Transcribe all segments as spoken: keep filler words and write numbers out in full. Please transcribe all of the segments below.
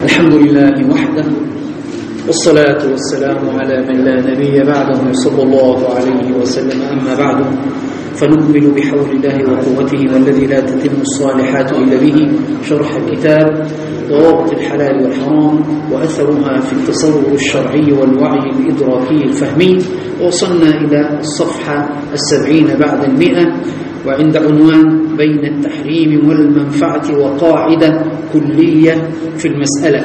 الحمد لله وحده والصلاة والسلام على من لا نبي بعده صلى الله عليه وسلم. أما بعد، فنكمل بحول الله وقوته والذي لا تتم الصالحات إلا به شرح الكتاب ضوابط الحلال والحرام وأثرها في التصور الشرعي والوعي الإدراكي الفهمي. وصلنا إلى الصفحة السبعين بعد المئة، وعند عنوان بين التحريم والمنفعة وقاعدة كلية في المسألة.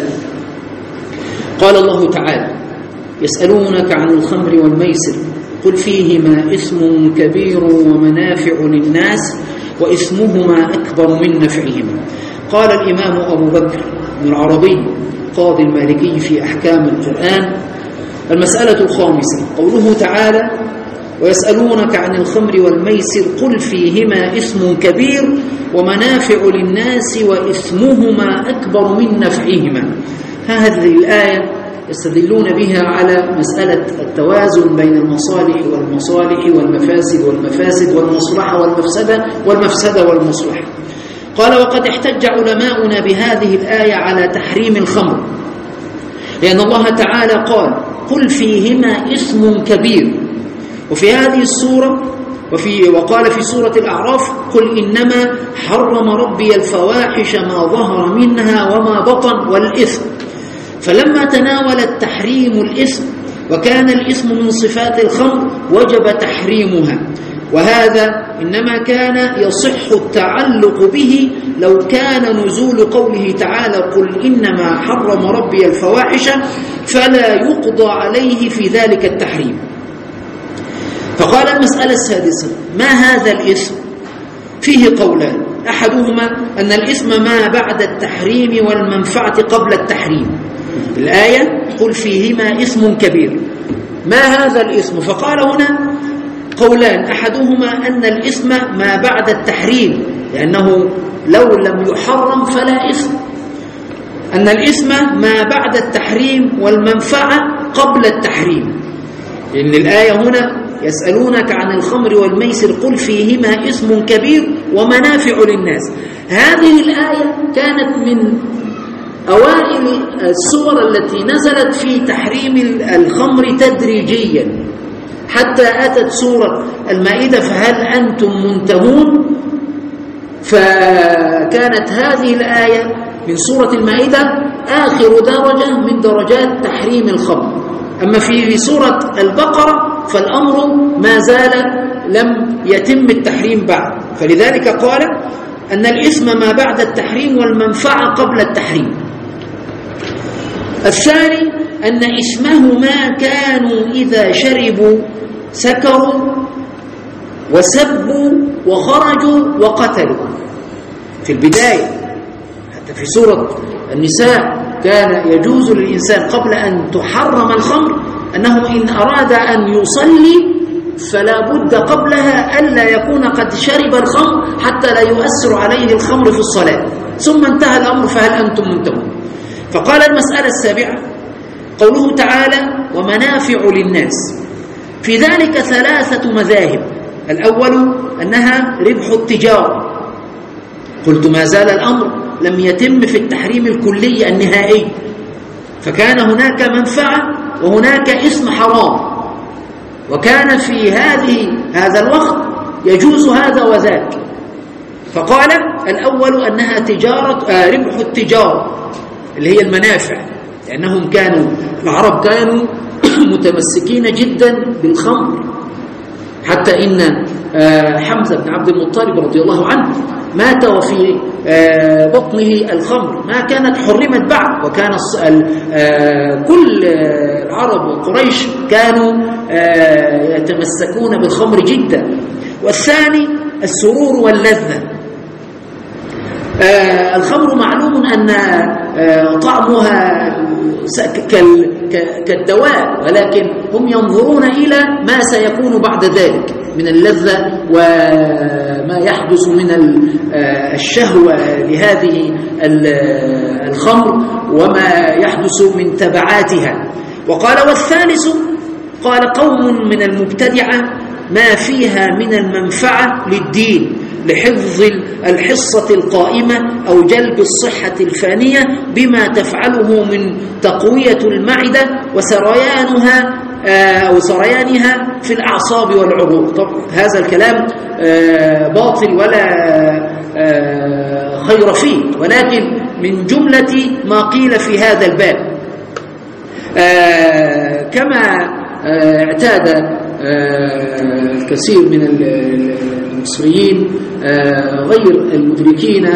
قال الله تعالى: يسألونك عن الخمر والميسر قل فيهما إثم كبير ومنافع للناس وإثمهما أكبر من نفعهما. قال الإمام أبو بكر بن العربي قاضي المالكي في أحكام القرآن: المسألة الخامسة قوله تعالى: ويسألونك عن الخمر والميسر قل فيهما إثم كبير ومنافع للناس وإثمهما أكبر من نفعهما. هذه الآية يستدلون بها على مسألة التوازن بين المصالح والمصالح والمفاسد والمفاسد والمصلحة والمفسدة والمفسدة والمصلحة. قال: وقد احتج علماؤنا بهذه الآية على تحريم الخمر، لأن الله تعالى قال: قل فيهما إثم كبير، وفي هذه السورة وفي وقال في سورة الأعراف: قل إنما حرم ربي الفواحش ما ظهر منها وما بطن والإثم. فلما تناول التحريم الإثم وكان الإثم من صفات الخمر وجب تحريمها، وهذا إنما كان يصح التعلق به لو كان نزول قوله تعالى: قل إنما حرم ربي الفواحش، فلا يقضى عليه في ذلك التحريم. فقال: المسألة السادسة: ما هذا الإثم؟ فيه قولان، أحدهما أن الإثم ما بعد التحريم والمنفعة قبل التحريم. الآية: قل فيهما إثم كبير. ما هذا الإثم؟ فقال هنا قولان، أحدهما أن الإثم ما بعد التحريم، لأنه لو لم يحرم فلا إثم. أن الإثم ما بعد التحريم والمنفعة قبل التحريم، لأن الآية هنا: يسألونك عن الخمر والميسر قل فيهما إثم كبير ومنافع للناس. هذه الآية كانت من أوائل السور التي نزلت في تحريم الخمر تدريجيا، حتى أتت سورة المائدة: فهل أنتم منتهون؟ فكانت هذه الآية من سورة المائدة آخر درجة من درجات تحريم الخمر. أما في سورة البقرة فالأمر ما زال لم يتم التحريم بعد، فلذلك قال أن الإثم ما بعد التحريم والمنفعة قبل التحريم. الثاني أن إثمهما كانوا إذا شربوا سكروا وسبوا وخرجوا وقتلوا. في البداية حتى في سورة النساء كان يجوز للإنسان قبل أن تحرم الخمر أنه إن أراد أن يصلي فلا بد قبلها ألا يكون قد شرب الخمر حتى لا يؤثر عليه الخمر في الصلاة. ثم انتهى الأمر: فهل أنتم منتهون؟ فقال: المسألة السابعة قوله تعالى: ومنافع للناس. في ذلك ثلاثة مذاهب. الأول أنها ربح التجارة. قلت ما زال الأمر لم يتم في التحريم الكلي النهائي، فكان هناك منفعة وهناك إثم حرام، وكان في هذه هذا الوقت يجوز هذا وذاك. فقال: الأول أنها تجارة آه ربح التجارة اللي هي المنافع، لأنهم كانوا العرب كانوا متمسكين جدا بالخمر، حتى إن آه حمزة بن عبد المطلب رضي الله عنه مات وفي آه بطنه الخمر، ما كانت حرمت بعد، وكان آه كل آه العرب وقريش كانوا آه يتمسكون بالخمر جدا. والثاني السرور واللذة. آه الخمر معلوم أن آه طعمها كالدواء، ولكن هم ينظرون إلى ما سيكون بعد ذلك من اللذة وما يحدث من الشهوة لهذه الخمر وما يحدث من تبعاتها. وقال: والثالث قال: قوم من المبتدعة ما فيها من المنفعة للدين لحفظ الحصة القائمة أو جلب الصحة الفانية بما تفعله من تقوية المعدة وسريانها أو سريانها في الأعصاب والعروق. طب هذا الكلام باطل ولا خير فيه، ولكن من جملة ما قيل في هذا الباب. كما اعتاد الكثير من المصريين غير المدركين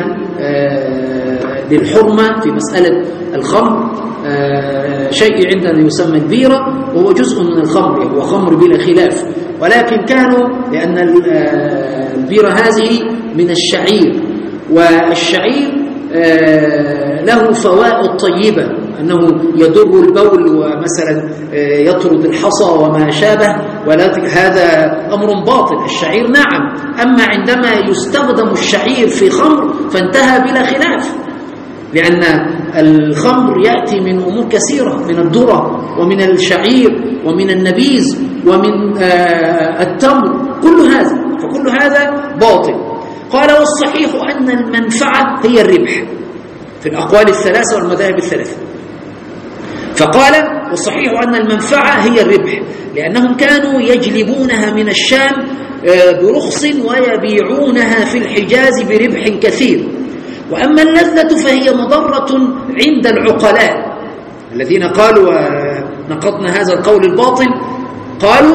للحرمة في مسألة الخمر شيء عندنا يسمى البيرة، وهو جزء من الخمر، هو خمر بلا خلاف، ولكن كانوا لأن البيرة هذه من الشعير، والشعير له فوائد طيبة، أنه يضر البول ومثلا يطرد الحصى وما شابه، ولكن هذا أمر باطل. الشعير نعم، أما عندما يستخدم الشعير في خمر فانتهى بلا خلاف، لأن الخمر يأتي من أمور كثيرة، من الذرة ومن الشعير ومن النبيذ ومن التمر، كل هذا، فكل هذا باطل. قال والصحيح أن المنفعة هي الربح في الأقوال الثلاثة والمذاهب الثلاثة. فقال والصحيح أن المنفعة هي الربح، لأنهم كانوا يجلبونها من الشام برخص ويبيعونها في الحجاز بربح كثير. وأما اللذة فهي مضرة عند العقلاء الذين قالوا، نقضنا هذا القول الباطل، قالوا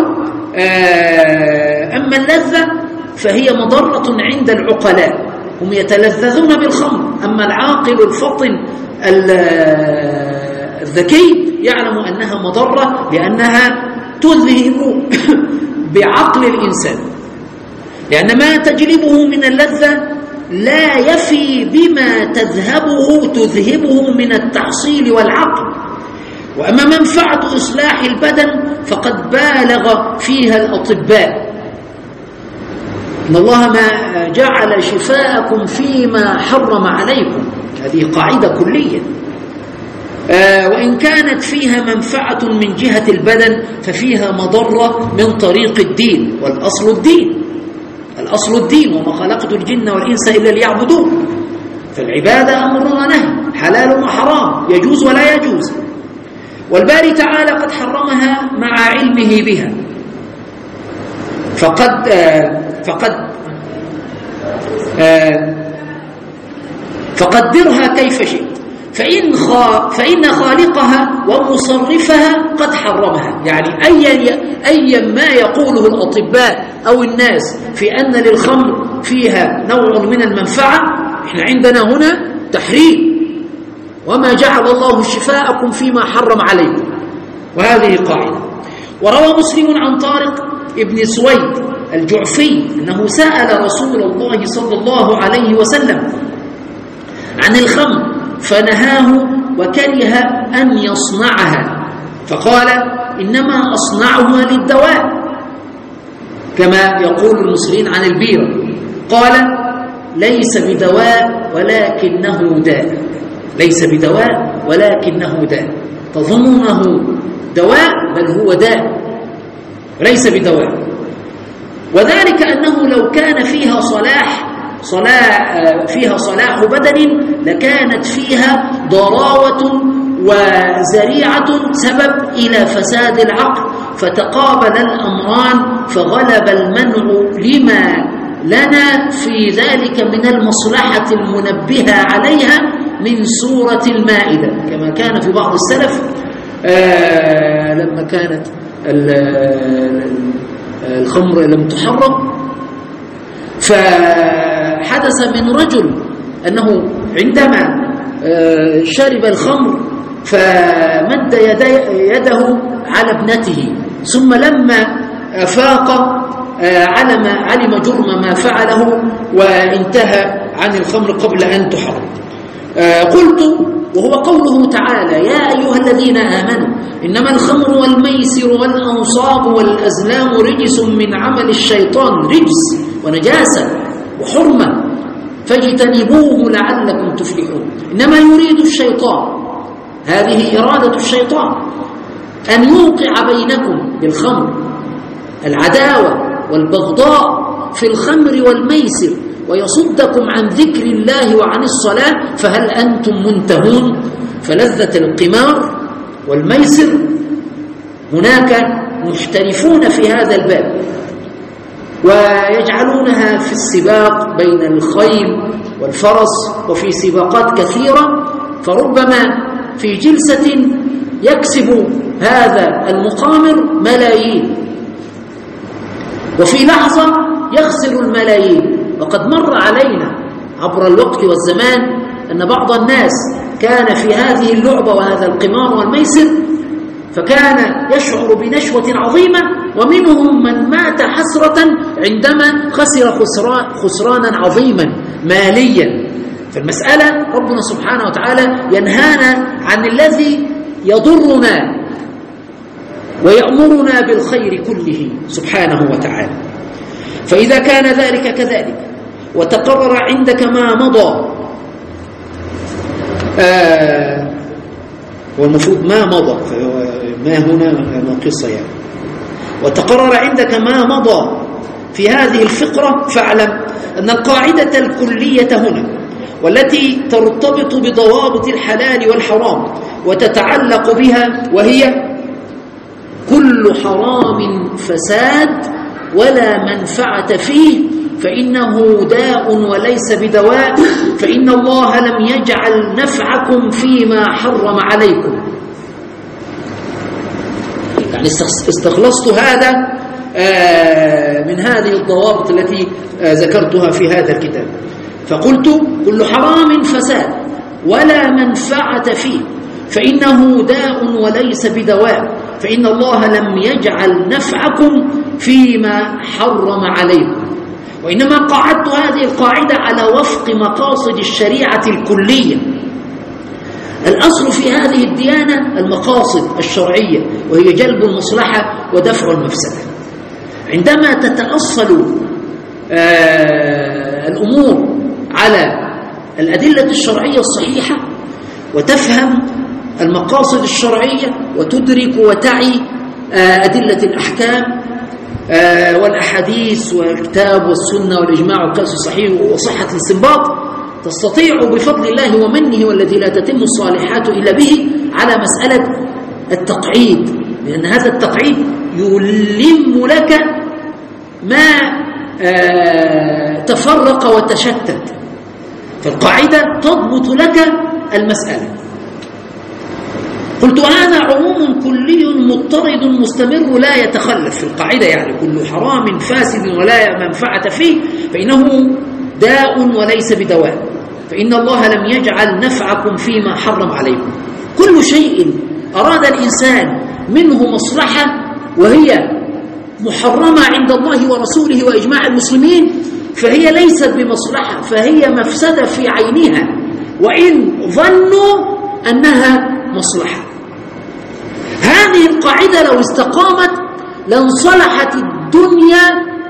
أما اللذة فهي مضرة عند العقلاء، هم يتلذذون بالخمر، أما العاقل الفطن الذكي يعلم أنها مضرة، لأنها تذهب بعقل الإنسان، لأن ما تجلبه من اللذة لا يفي بما تذهبه تذهبه من التحصيل والعقل. وأما منفعة إصلاح البدن فقد بالغ فيها الأطباء، إن الله ما جعل شفاءكم فيما حرم عليكم، هذه قاعدة كلية. آه وإن كانت فيها منفعة من جهة البدن ففيها مضرة من طريق الدين، والأصل الدين، الأصل الدين، وما خلقت الجن والإنس إلا ليعبدون. فالعبادة أمر ونهي، حلال وحرام، يجوز ولا يجوز، والباري تعالى قد حرمها مع علمه بها، فقد آه فقد آه فقدرها كيف شئت، فإن, خا فإن خالقها ومصرفها قد حرمها. يعني أي أي ما يقوله الأطباء أو الناس في أن للخمر فيها نوع من المنفعة، إحنا عندنا هنا تحريم، وما جعل الله شفاءكم فيما حرم عليكم، وهذه قاعدة. وروى مسلم عن طارق ابن سويد الجعفي أنه سأل رسول الله صلى الله عليه وسلم عن الخمر فنهاه وكره أن يصنعها، فقال إنما أصنعها للدواء، كما يقول المصريين عن البيرة. قال ليس بدواء ولكنه داء، ليس بدواء ولكنه داء، تظنونه دواء بل هو داء ليس بدواء. وذلك أنه لو كان فيها صلاح صلاح فيها صلاح بدن لكانت فيها ضراوة وزريعة سبب إلى فساد العقل، فتقابل الأمران فغلب المنع لما لنا في ذلك من المصلحة المنبهة عليها من سورة المائدة، كما كان في بعض السلف آه لما كانت الخمر لم تحرم، فحدث من رجل أنه عندما شرب الخمر فمد يده على ابنته، ثم لما أفاق علم, علم جرم ما فعله وانتهى عن الخمر قبل أن تحرم. قلت وهو قوله تعالى يا أيها الذين آمنوا إنما الخمر والميسر والأنصاب والأزلام رجس من عمل الشيطان، رجس ونجاسة وحرمة فاجتنبوه لعلكم تفلحون. إنما يريد الشيطان، هذه إرادة الشيطان، أن يوقع بينكم بالخمر العداوة والبغضاء في الخمر والميسر ويصدكم عن ذكر الله وعن الصلاة فهل أنتم منتهون؟ فلذة القمار والميسر هناك محترفون في هذا الباب، ويجعلونها في السباق بين الخيل والفرس وفي سباقات كثيرة، فربما في جلسة يكسب هذا المقامر ملايين، وفي لحظة يخسر الملايين. وقد مر علينا عبر الوقت والزمان أن بعض الناس كان في هذه اللعبة وهذا القمار والميسر فكان يشعر بنشوة عظيمة، ومنهم من مات حسرة عندما خسر خسرانا عظيما ماليا. فالمسألة ربنا سبحانه وتعالى ينهانا عن الذي يضرنا ويأمرنا بالخير كله سبحانه وتعالى. فإذا كان ذلك كذلك وتقرر عندك ما مضى، آه والمفروض ما مضى، ما هنا ناقصة يعني، وتقرر عندك ما مضى في هذه الفقرة، فاعلم أن القاعدة الكلية هنا والتي ترتبط بضوابط الحلال والحرام وتتعلق بها، وهي كل حرام فساد ولا منفعة فيه فإنه داء وليس بدواء، فإن الله لم يجعل نفعكم فيما حرم عليكم. يعني استخلصت هذا من هذه الضوابط التي ذكرتها في هذا الكتاب، فقلت كل حرام فساد ولا منفعة فيه فإنه داء وليس بدواء، فإن الله لم يجعل نفعكم فيما حرم عليكم. وإنما قعدت هذه القاعدة على وفق مقاصد الشريعة الكلية. الأصل في هذه الديانة المقاصد الشرعية، وهي جلب المصلحة ودفع المفسدة. عندما تتأصل آه الأمور على الأدلة الشرعية الصحيحة وتفهم المقاصد الشرعية وتدرك وتعي آه أدلة الأحكام آه والأحاديث والكتاب والسنة والإجماع والقياس الصحيح وصحة الاستنباط، تستطيع بفضل الله ومنه والذي لا تتم الصالحات إلا به على مسألة التقعيد، لأن هذا التقعيد يلم لك ما آه تفرق وتشتت، فالقاعدة تضبط لك المسألة. قلت هذا عموم كلي مضطرد مستمر لا يتخلف في القاعدة، يعني كل حرام فاسد ولا منفعة فيه فإنه داء وليس بدواء، فإن الله لم يجعل نفعكم فيما حرم عليكم. كل شيء أراد الإنسان منه مصلحة وهي محرمة عند الله ورسوله وإجماع المسلمين فهي ليست بمصلحة، فهي مفسدة في عينها وإن ظنوا أنها مصلحة. هذه القاعدة لو استقامت لانصلحت الدنيا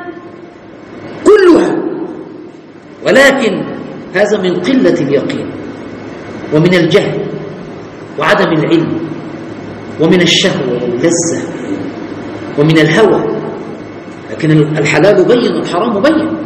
كلها، ولكن هذا من قلة اليقين ومن الجهل وعدم العلم ومن الشهوة واللذة ومن الهوى، لكن الحلال بين والحرام بين،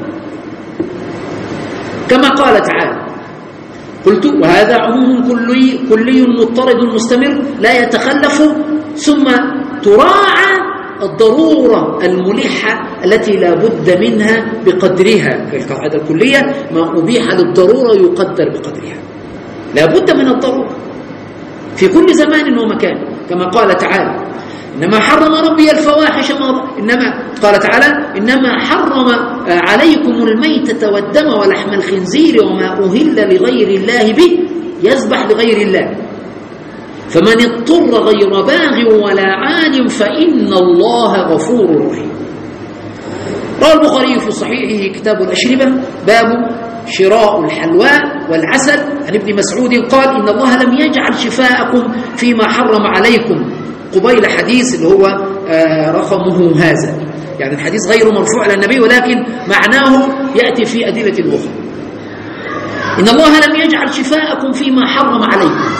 كما قال تعالى. قلت وهذا عموم كلي, كلي مضطرد مستمر لا يتخلف، ثم تراعى الضرورة الملحة التي لا بد منها بقدرها. في القاعدة الكلية ما أبيح للضرورة يقدر بقدرها، لا بد من الضرورة في كل زمان ومكان، كما قال تعالى إنما حرم ربي الفواحش ما إنما قال تعالى إنما حرم عليكم الميتة والدم ولحم الخنزير وما أهل لغير الله به يذبح لغير الله فمن اضطر غير باغ ولا عاد فإن الله غفور رحيم. روى البخاري في صحيحه كتاب الأشربة باب شراء الحلواء والعسل عن ابن مسعود قال إن الله لم يجعل شفاءكم فيما حرم عليكم، قبيل حديث اللي هو آه رقمه هذا، يعني الحديث غير مرفوع على النبي ولكن معناه يأتي في أدلة أخرى. إن الله لم يجعل شفاءكم فيما حرم عليكم،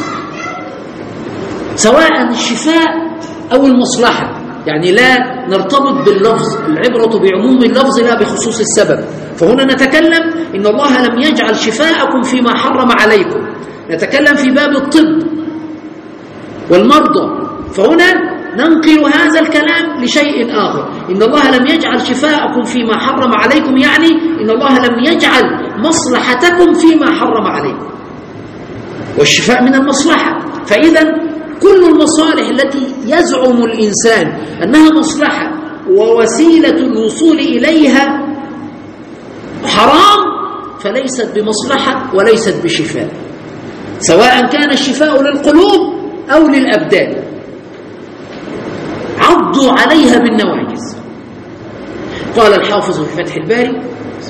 سواء الشفاء أو المصلحة، يعني لا نرتبط باللفظ، العبرة بعموم اللفظ لا بخصوص السبب. فهنا نتكلم إن الله لم يجعل شفاءكم فيما حرم عليكم. نتكلم في باب الطب والمرضى، فهنا ننقل هذا الكلام لشيء آخر. إن الله لم يجعل شفاءكم فيما حرم عليكم، يعني إن الله لم يجعل مصلحتكم فيما حرم عليكم، والشفاء من المصلحة. فإذا كل المصالح التي يزعم الإنسان أنها مصلحة ووسيلة الوصول إليها حرام فليست بمصلحة وليست بشفاء، سواء كان الشفاء للقلوب أو للأبدان. عضوا عليها بالنواجذ. قال الحافظ في فتح الباري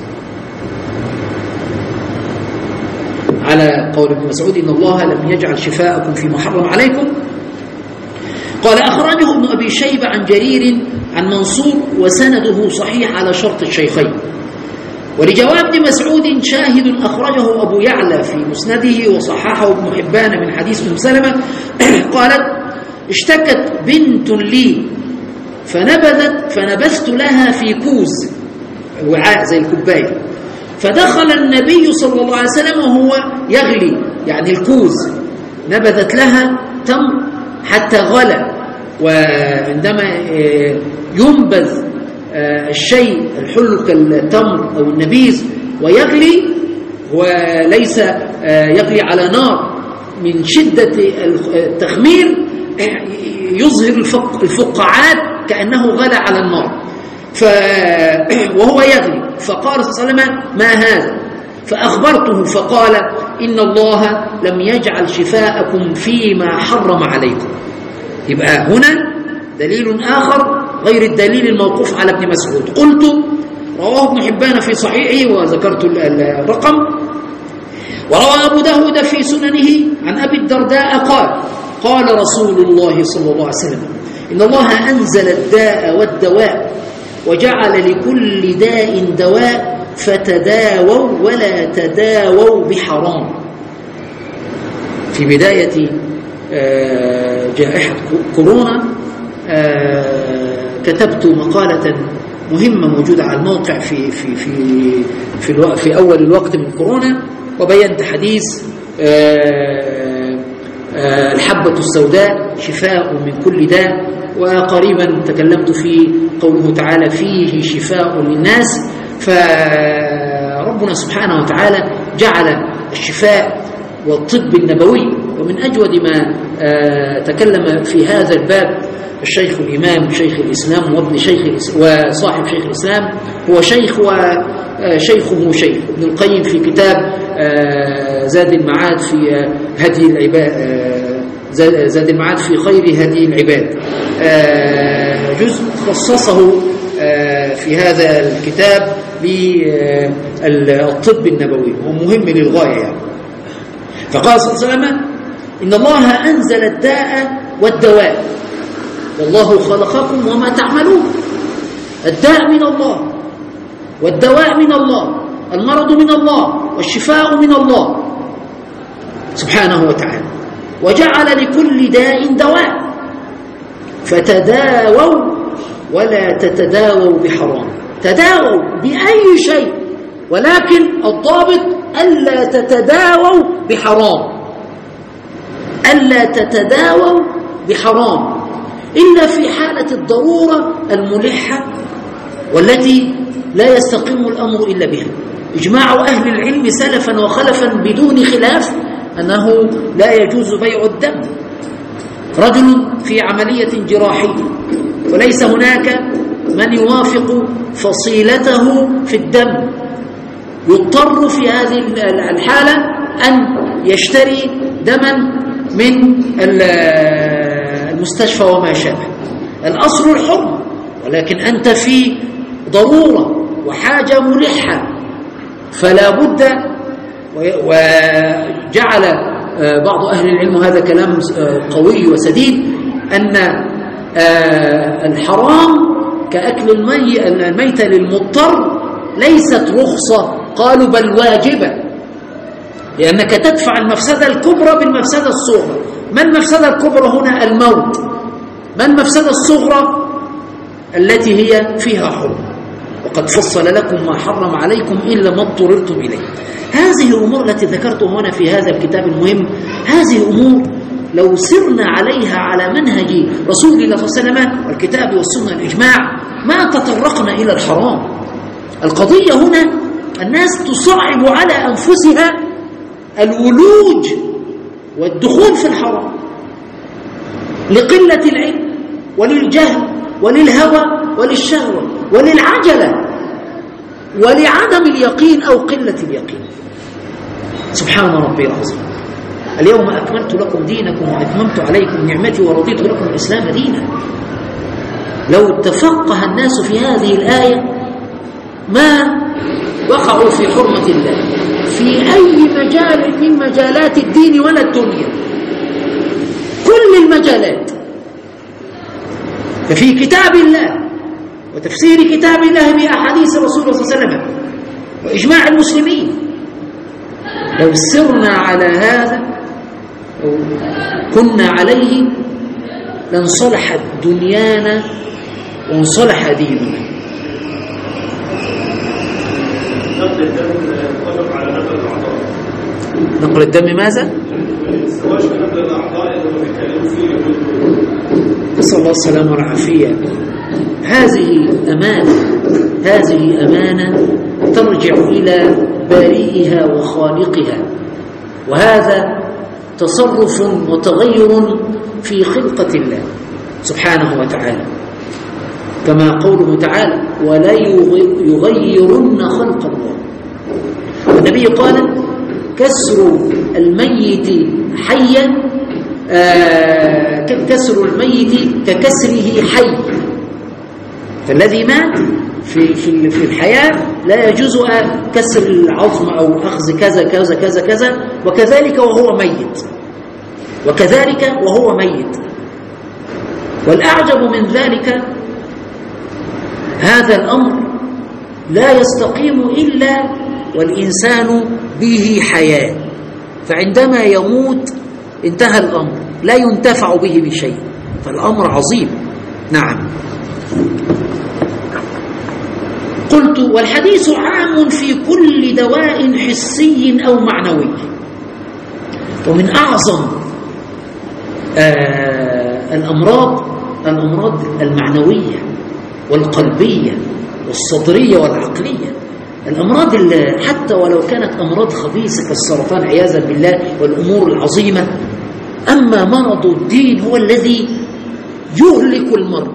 على قول ابن مسعود إن الله لم يجعل شفاءكم فيما حرم عليكم، قال أخرجه ابن أبي شيبة عن جرير عن منصور وسنده صحيح على شرط الشيخين. ولجواب ابن مسعود شاهد أخرجه أبو يعلى في مسنده وصححه ابن حبان من حديث ام سلمة قالت اشتكت بنت لي فنبذت فنبذت لها في كوز، وعاء زي الكوباية، فدخل النبي صلى الله عليه وسلم وهو يغلي، يعني الكوز نبذت لها تمر حتى غلى. وعندما ينبذ الشيء الحل كالتمر أو النبيذ ويغلي، وليس يغلي على نار من شدة التخمير يظهر الفقاعات كأنه غلى على النار، ف... وهو يغلي. فقال صلى الله عليه وسلم ما هذا؟ فأخبرته فقال إن الله لم يجعل شفاءكم فيما حرم عليكم. يبقى هنا دليل آخر غير الدليل الموقوف على ابن مسعود. قلت رواه ابن حبان في صحيحه وذكرت الرقم. وروى أبو داود في سننه عن أبي الدرداء قال قال رسول الله صلى الله عليه وسلم إن الله أنزل الداء والدواء وجعل لكل داء دواء فتداووا ولا تداووا بحرام. في بداية جائحة كورونا كتبت مقالة مهمة موجودة على الموقع في في في في, الو... في أول الوقت من كورونا، وبينت حديث الحبة السوداء شفاء من كل داء. وقريبا تكلمت في قوله تعالى فيه شفاء للناس. فربنا سبحانه وتعالى جعل الشفاء والطب النبوي. ومن أجود ما تكلم في هذا الباب الشيخ الإمام شيخ الإسلام وابن شيخ وصاحب شيخ الإسلام هو شيخ وشيخه شيخ ابن القيم في كتاب زاد المعاد في هدي العباد زاد المعاد في خير هدي العباد. جزء خصصه في هذا الكتاب للطب النبوي ومهم للغاية يعني. فقال صلى الله عليه وسلم إن الله أنزل الداء والدواء والله خلقكم وما تعملون. الداء من الله والدواء من الله، المرض من الله والشفاء من الله سبحانه وتعالى، وجعل لكل داء دواء فتداووا ولا تتداووا بحرام. تداووا بأي شيء، ولكن الضابط ألا تتداووا بحرام، ألا تتداووا بحرام إلا في حالة الضرورة الملحة والتي لا يستقيم الأمر إلا بها. إجماع أهل العلم سلفا وخلفا بدون خلاف أنه لا يجوز بيع الدم. رجل في عملية جراحية وليس هناك من يوافق فصيلته في الدم، يضطر في هذه الحالة أن يشتري دما من المستشفى وما شابه. الأصل الحرمة، ولكن أنت في ضرورة وحاجة ملحة فلا بد. وجعل بعض أهل العلم هذا كلام قوي وسديد أن الحرام كأكل الميتة للمضطر ليست رخصة، قالوا بل واجبة، لأنك تدفع المفسدة الكبرى بالمفسدة الصغرى. ما المفسدة الكبرى هنا؟ الموت. ما المفسدة الصغرى؟ التي هي فيها حرمة. وقد فصل لكم ما حرم عليكم إلا ما اضطررتم إليه. هذه الأمور التي ذكرتها هنا في هذا الكتاب المهم، هذه أمور لو سرنا عليها على منهج رسول الله صلى الله عليه وسلم والكتاب والسنة الإجماع ما تطرقنا إلى الحرام. القضية هنا الناس تصعب على أنفسها الولوج والدخول في الحرام لقلة العلم وللجهل وللهوى وللشهوة وللعجلة ولعدم اليقين أو قلة اليقين. سبحان ربي العظيم. اليوم أكملت لكم دينكم وأتممت عليكم نعمتي ورضيت لكم الإسلام دينا. لو تفقه الناس في هذه الآية ما وقعوا في حرمة الله في أي مجال من مجالات الدين ولا الدنيا، كل المجالات. ففي كتاب الله وتفسير كتاب الله بأحاديث رسول الله صلى الله عليه وسلم وإجماع المسلمين، لو سرنا على هذا أو كنا عليه لانصلحت دنيانا وانصلح ديننا. نقل الدم يتفق على نقل الأعضاء. نقل الدم ماذا؟ الزواج بنقل الأعضاء اللي هم بيتكلموا فيه. نسأل الله السلامة والعافية. هذه أمانة، هذه أمانة ترجع إلى بارئها وخالقها، وهذا تصرف وتغير في خلقة الله سبحانه وتعالى، كما قوله تعالى ولا يغيرن خلق الله. والنبي قال كسر الميت حيا آه كسر الميت ككسره حي. فالذي مات في في في الحياة لا يجوز كسر العظم أو أخذ كذا كذا كذا كذا، وكذلك وهو ميت، وكذلك وهو ميت. والأعجب من ذلك هذا الأمر لا يستقيم إلا والإنسان به حياة، فعندما يموت انتهى الأمر، لا ينتفع به بشيء، فالأمر عظيم. نعم. قلت والحديث عام في كل دواء حسي أو معنوي. ومن أعظم آه الأمراض الأمراض المعنوية والقلبية والصدرية والعقلية. الأمراض اللي حتى ولو كانت أمراض خبيثة كالسرطان عياذا بالله والأمور العظيمة، أما مرض الدين هو الذي يهلك المرء،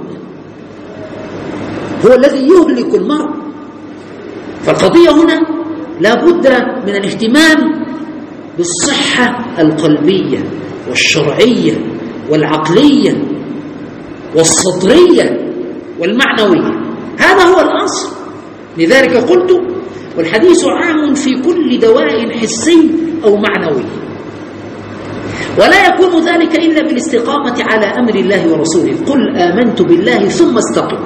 هو الذي يهلك المرء. فالقضية هنا لا بد من الاهتمام بالصحة القلبية والشرعية والعقلية والصدرية والمعنوية. هذا هو الأصل. لذلك قلت والحديث عام في كل دواء حسي أو معنوي، ولا يكون ذلك إلا بالاستقامة على أمر الله ورسوله. قل آمنت بالله ثم استقم.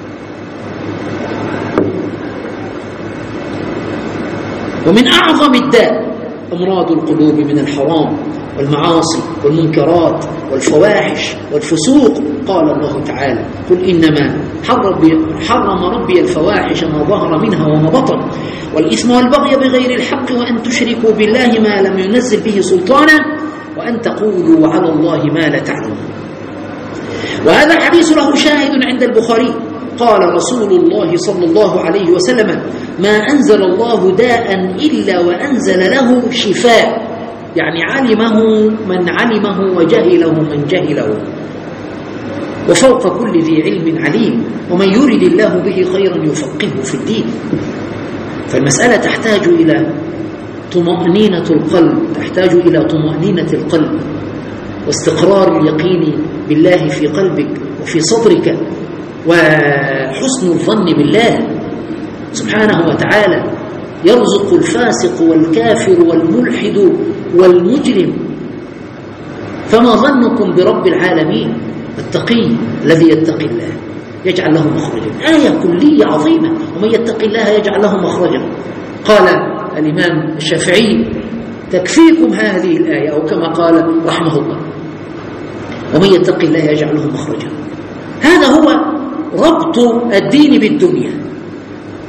ومن أعظم الداء أمراض القلوب من الحرام والمعاصي والمنكرات والفواحش والفسوق. قال الله تعالى قل إنما حرم ربي الفواحش ما ظهر منها وما بطن والإثم والبغي بغير الحق وأن تشركوا بالله ما لم ينزل به سلطانا وأن تقولوا على الله ما لا تعلمون. وهذا حديث له شاهد عند البخاري. قال رسول الله صلى الله عليه وسلم ما أنزل الله داء إلا وأنزل له شفاء، يعني علمه من علمه وجهله من جهله، وفوق كل ذي علم عليم، ومن يرد الله به خيرا يفقهه في الدين. فالمسألة تحتاج إلى طمأنينة القلب، تحتاج إلى طمأنينة القلب واستقرار اليقين بالله في قلبك وفي صدرك، وحسن الظن بالله سبحانه وتعالى. يرزق الفاسق والكافر والملحد والمجرم، فما ظنكم برب العالمين التقي الذي يتقي الله يجعل له مخرجا. آية كلية عظيمة، ومن يتقي الله يجعل له مخرجا. قال الإمام الشافعي تكفيكم هذه الآية، أو كما قال رحمه الله ومن يتقي الله يجعل له مخرجا. هذا هو ربط الدين بالدنيا.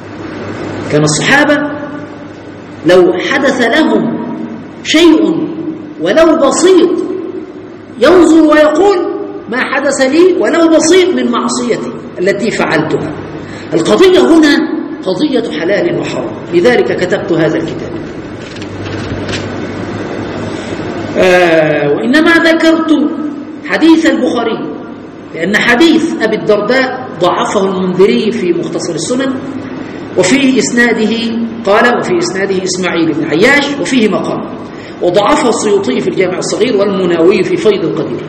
كان الصحابة لو حدث لهم شيء ولو بسيط ينظر ويقول ما حدث لي ولو بسيط من معصيتي التي فعلتها. القضية هنا قضية حلال وحرام، لذلك كتبت هذا الكتاب. آه وإنما ذكرت حديث البخاري لأن حديث أبي الدرداء ضعفه المنذري في مختصر السنن، وفي إسناده قال وفي إسناده إسماعيل بن عياش وفيه مقال، وضعفه السيوطي في الجامع الصغير والمناوي في فيض القدير.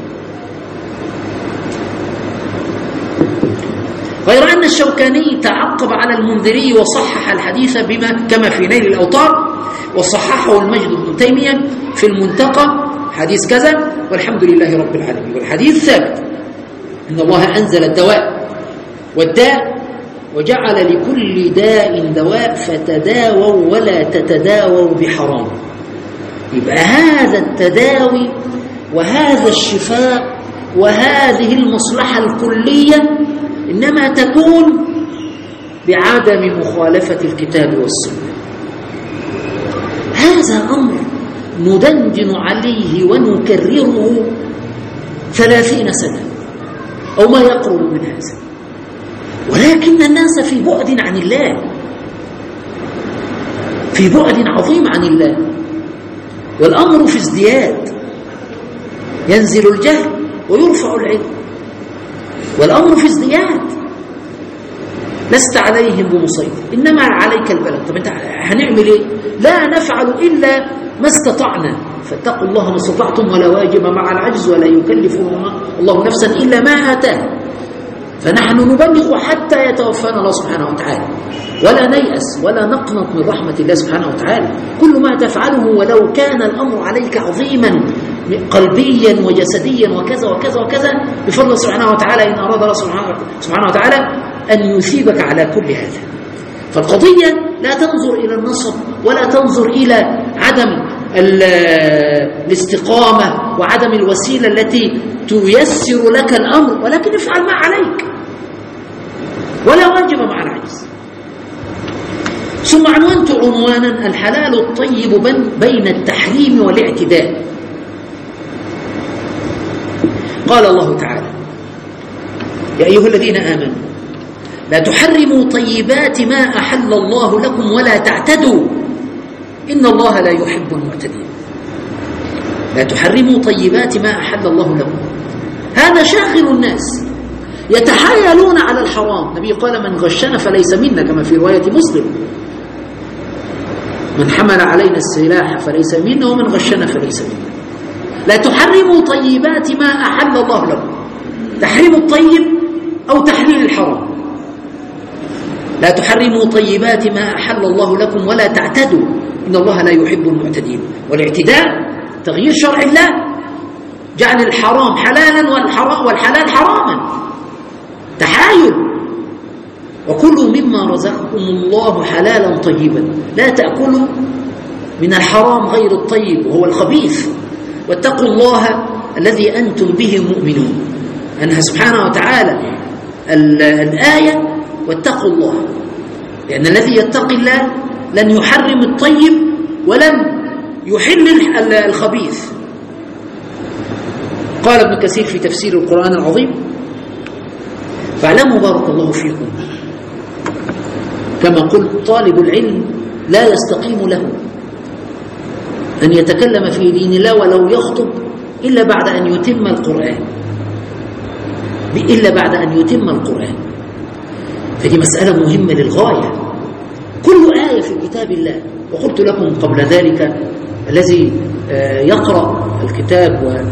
غير أن الشوكاني تعقب على المنذري وصحح الحديث بما كما في نيل الأوطار، وصححه المجد بن تيمية في المنتقى حديث كذا والحمد لله رب العالمين. والحديث ثابت إن الله أنزل الدواء والداء وجعل لكل داء دواء فتداووا ولا تتداووا بحرام. يبقى هذا التداوي وهذا الشفاء وهذه المصلحة الكلية إنما تكون بعدم مخالفة الكتاب والسنة. هذا أمر ندندن عليه ونكرره ثلاثين سنة أو ما يقرب من هذا، ولكن الناس في بعد عن الله، في بعد عظيم عن الله، والأمر في ازدياد، ينزل الجهل ويرفع العلم، والأمر في ازدياد. لست عليهم بمسيطر إنما عليك البلاغ. طب انت هنعمل ايه؟ لا نفعل إلا ما استطعنا، فاتقوا الله ما استطعتم ولا واجب مع العجز ولا يكلف الله نفسا إلا ما آتاه. فنحن نبلغ حتى يتوفانا الله سبحانه وتعالى، ولا نيأس ولا نقنط من رحمة الله سبحانه وتعالى. كل ما تفعله ولو كان الأمر عليك عظيما قلبيا وجسديا وكذا وكذا وكذا، بفضل الله سبحانه وتعالى إن أراد الله سبحانه وتعالى أن يثيبك على كل هذا. فالقضية لا تنظر إلى النصب ولا تنظر إلى عدم الاستقامة وعدم الوسيلة التي تيسر لك الأمر، ولكن افعل ما عليك ولا واجب مع العجز. ثم عنوانت عنوانا الحلال الطيب بين التحريم والاعتداء. قال الله تعالى: يا أيها الذين آمنوا لا تحرموا طيبات ما أحل الله لكم ولا تعتدوا إن الله لا يحب المعتدين. لا تحرموا طيبات ما أحل الله لكم، هذا شاغل الناس، يتحايلون على الحرام. النبي قال: من غشنا فليس منا، كما في رواية مسلم: من حمل علينا السلاح فليس منا ومن غشنا فليس منا. لا تحرموا طيبات ما أحل الله لكم، تحريم الطيب أو تحليل الحرام. لا تحرموا طيبات ما أحل الله لكم ولا تعتدوا إن الله لا يحب المعتدين. والاعتداء تغيير شرع الله، جعل الحرام حلالا والحرام والحلال حراما، تحايل. وكلوا مما رزقكم الله حلالا طيبا، لا تأكلوا من الحرام غير الطيب وهو الخبيث، واتقوا الله الذي أنتم به مؤمنون. أنها سبحانه وتعالى الآية واتقوا الله، لأن الذي يتقي الله لن يحرم الطيب ولن يحل الخبيث. قال ابن كثير في تفسير القرآن العظيم: فاعلموا بارك الله فيكم كما قلت طالب العلم لا يستقيم له أن يتكلم في دين الله ولو يخطب إلا بعد أن يتم القرآن، إلا بعد أن يتم القرآن. فدي مسألة مهمة للغاية. كل آية في كتاب الله، وقلت لكم قبل ذلك الذي يقرأ الكتاب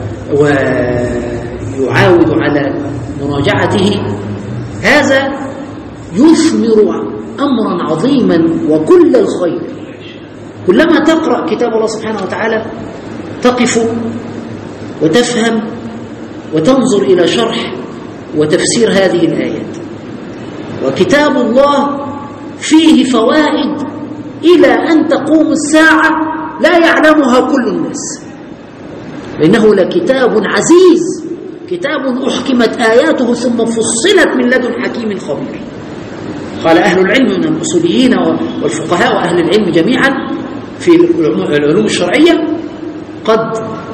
ويعاود على مراجعته هذا يثمر أمرا عظيما وكل الخير. كلما تقرأ كتاب الله سبحانه وتعالى تقف وتفهم وتنظر إلى شرح وتفسير هذه الآيات. وكتاب الله فيه فوائد إلى أن تقوم الساعة لا يعلمها كل الناس، لأنه لكتاب عزيز، كتاب أحكمت آياته ثم فصلت من لدن حكيم خبير. قال أهل العلم من الأصوليين والفقهاء وأهل العلم جميعا في العلوم الشرعية قد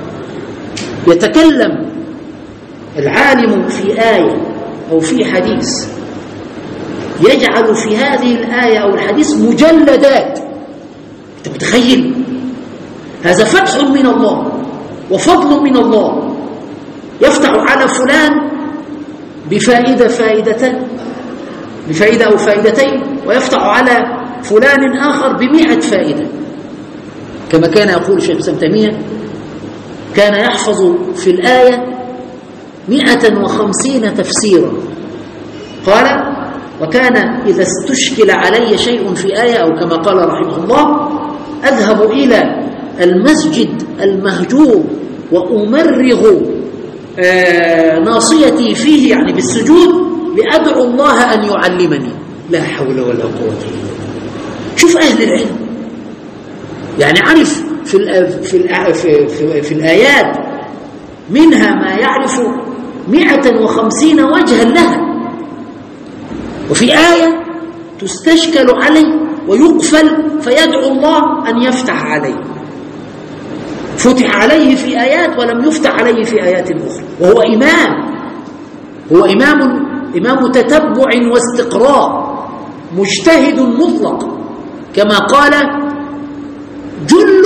يتكلم العالم في آية أو في حديث يجعل في هذه الآية أو الحديث مجلدات. أنت متخيل؟ هذا فتح من الله وفضل من الله، يفتح على فلان بفائدة فائدتين بفائدة أو فائدتين، ويفتح على فلان آخر بمئة فائدة، كما كان يقول شيخ ابن تيمية كان يحفظ في الآية مئة وخمسين تفسيرا. قال وكان إذا استشكل علي شيء في آية أو كما قال رحمه الله أذهب إلى المسجد المهجور وأمرغ آه ناصيتي فيه، يعني بالسجود، لأدعو الله أن يعلمني. لا حول ولا قوة إلا بالله. شوف أهل العلم يعني عرف في في في, في, في الآيات منها ما يعرف مئة وخمسين وجها لها، وفي آية تستشكل عليه ويقفل فيدعو الله أن يفتح عليه. فتح عليه في آيات ولم يفتح عليه في آيات أخرى، وهو إمام هو إمام إمام تتبع واستقراء، مجتهد مطلق كما قال جل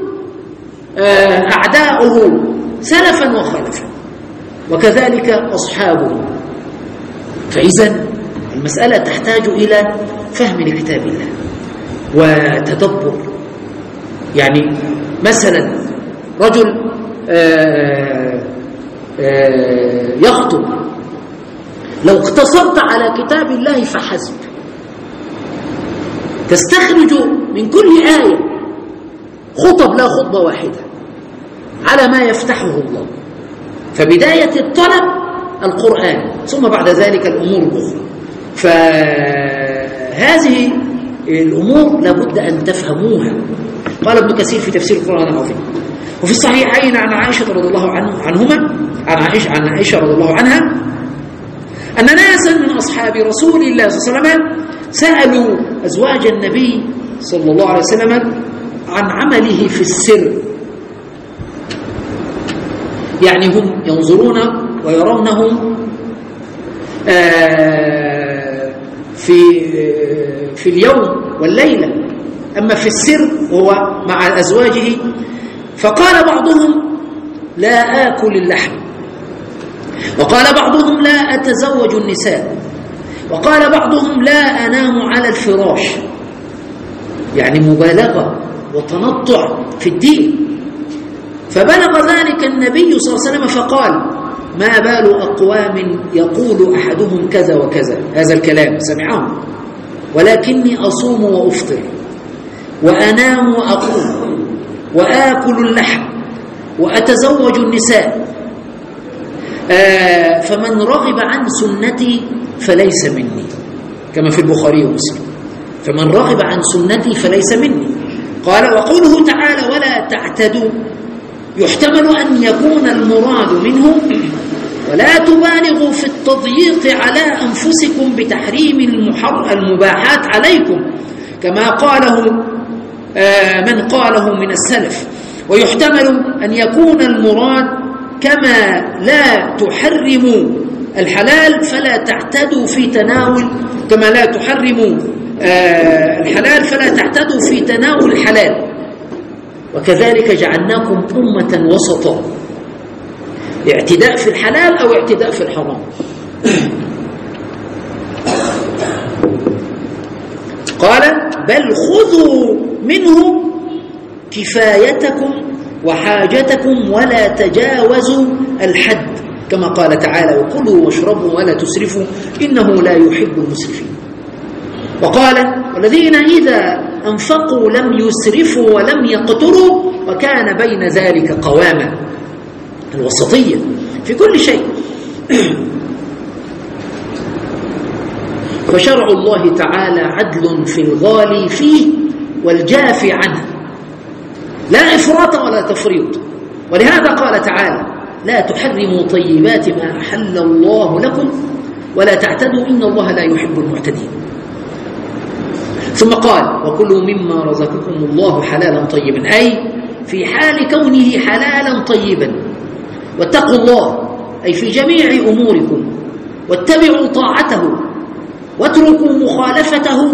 أعداؤه سلفا وخلفا، وكذلك أصحابه. فإذا المسألة تحتاج إلى فهم لكتاب الله وتدبر. يعني مثلا رجل آآ آآ يخطب، لو اقتصرت على كتاب الله فحسب تستخرج من كل آية خطب لا خطبة واحدة على ما يفتحه الله. فبداية الطلب القرآن، ثم بعد ذلك الأمور الأخرى. فهذه الأمور لابد أن تفهموها. قال ابن كثير في تفسير القرآن العظيم: وفي الصحيحين عن عائشة رضي الله عنهما عن عائشة, عن عائشة رضي الله عنها أن ناسا من أصحاب رسول الله صلى الله عليه وسلم سألوا أزواج النبي صلى الله عليه وسلم عن عمله في السر. يعني هم ينظرون ويرونهم في في اليوم والليلة، أما في السر وهو مع أزواجه. فقال بعضهم: لا آكل اللحم، وقال بعضهم: لا أتزوج النساء، وقال بعضهم: لا أنام على الفراش. يعني مبالغة وتنطع في الدين. فبلغ ذلك النبي صلى الله عليه وسلم فقال: ما بال أقوام يقول أحدهم كذا وكذا، هذا الكلام سمعه، ولكني أصوم وأفطر وأنام وأقوم وآكل اللحم وأتزوج النساء، آه فمن رغب عن سنتي فليس مني، كما في البخاري ومسلم. فمن رغب عن سنتي فليس مني. قال: وقوله تعالى: ولا تعتدوا، يحتمل أن يكون المراد منه: ولا تبالغوا في التضييق على أنفسكم بتحريم المباحات عليكم، كما قاله آه من قاله من السلف. ويحتمل أن يكون المراد: كما لا تحرموا الحلال فلا تعتدوا في تناول كما لا تحرموا آه الحلال فلا تعتدوا في تناول الحلال، وكذلك جعلناكم أمة وسطا، اعتداء في الحلال أو اعتداء في الحرام. قال: بل خذوا منه كفايتكم وحاجتكم ولا تجاوزوا الحد، كما قال تعالى: وكلوا واشربوا ولا تسرفوا إنه لا يحب المسرفين. وقال: والذين إذا أنفقوا لم يسرفوا ولم يقتروا وكان بين ذلك قواما. الوسطية في كل شيء. فشرع الله تعالى عدل في الغالي فيه والجافي عنه، لا إفراط ولا تفريط. ولهذا قال تعالى: لا تحرموا طيبات ما أحل الله لكم ولا تعتدوا إن الله لا يحب المعتدين. ثم قال وكلوا مما رزقكم الله حلالا طيبا، أي في حال كونه حلالا طيبا، واتقوا الله أي في جميع أموركم، واتبعوا طاعته واتركوا مخالفته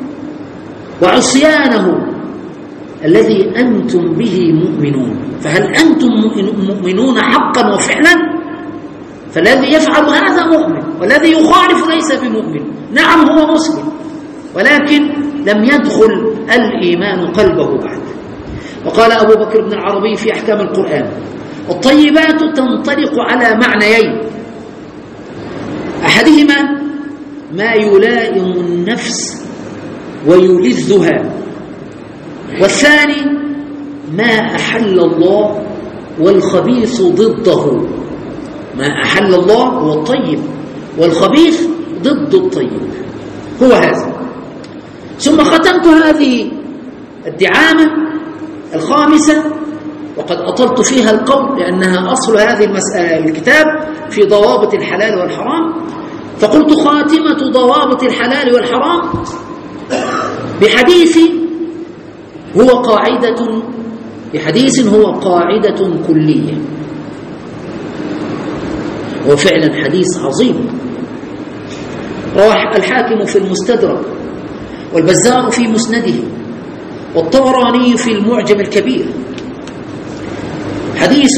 وعصيانه الذي أنتم به مؤمنون. فهل أنتم مؤمنون حقا وفعلا؟ فالذي يفعل هذا مؤمن، والذي يخالف ليس بمؤمن. نعم هو مسلم، ولكن لم يدخل الإيمان قلبه بعد. وقال أبو بكر بن العربي في أحكام القرآن: الطيبات تنطلق على معنيين، أحدهما ما يلائم النفس ويلذها، والثاني ما أحل الله والخبيث ضده. ما أحل الله هو الطيب، والخبيث ضد الطيب، هو هذا. ثم ختمت هذه الدعامة الخامسة، وقد أطلت فيها القول لأنها أصل هذه المسألة الكتاب في ضوابط الحلال والحرام، فقلت خاتمة ضوابط الحلال والحرام بحديث هو قاعدة بحديث هو قاعدة كلية، هو فعلا حديث عظيم. رواه الحاكم في المستدرك، والبزار في مسنده، والطبراني في المعجم الكبير. حديث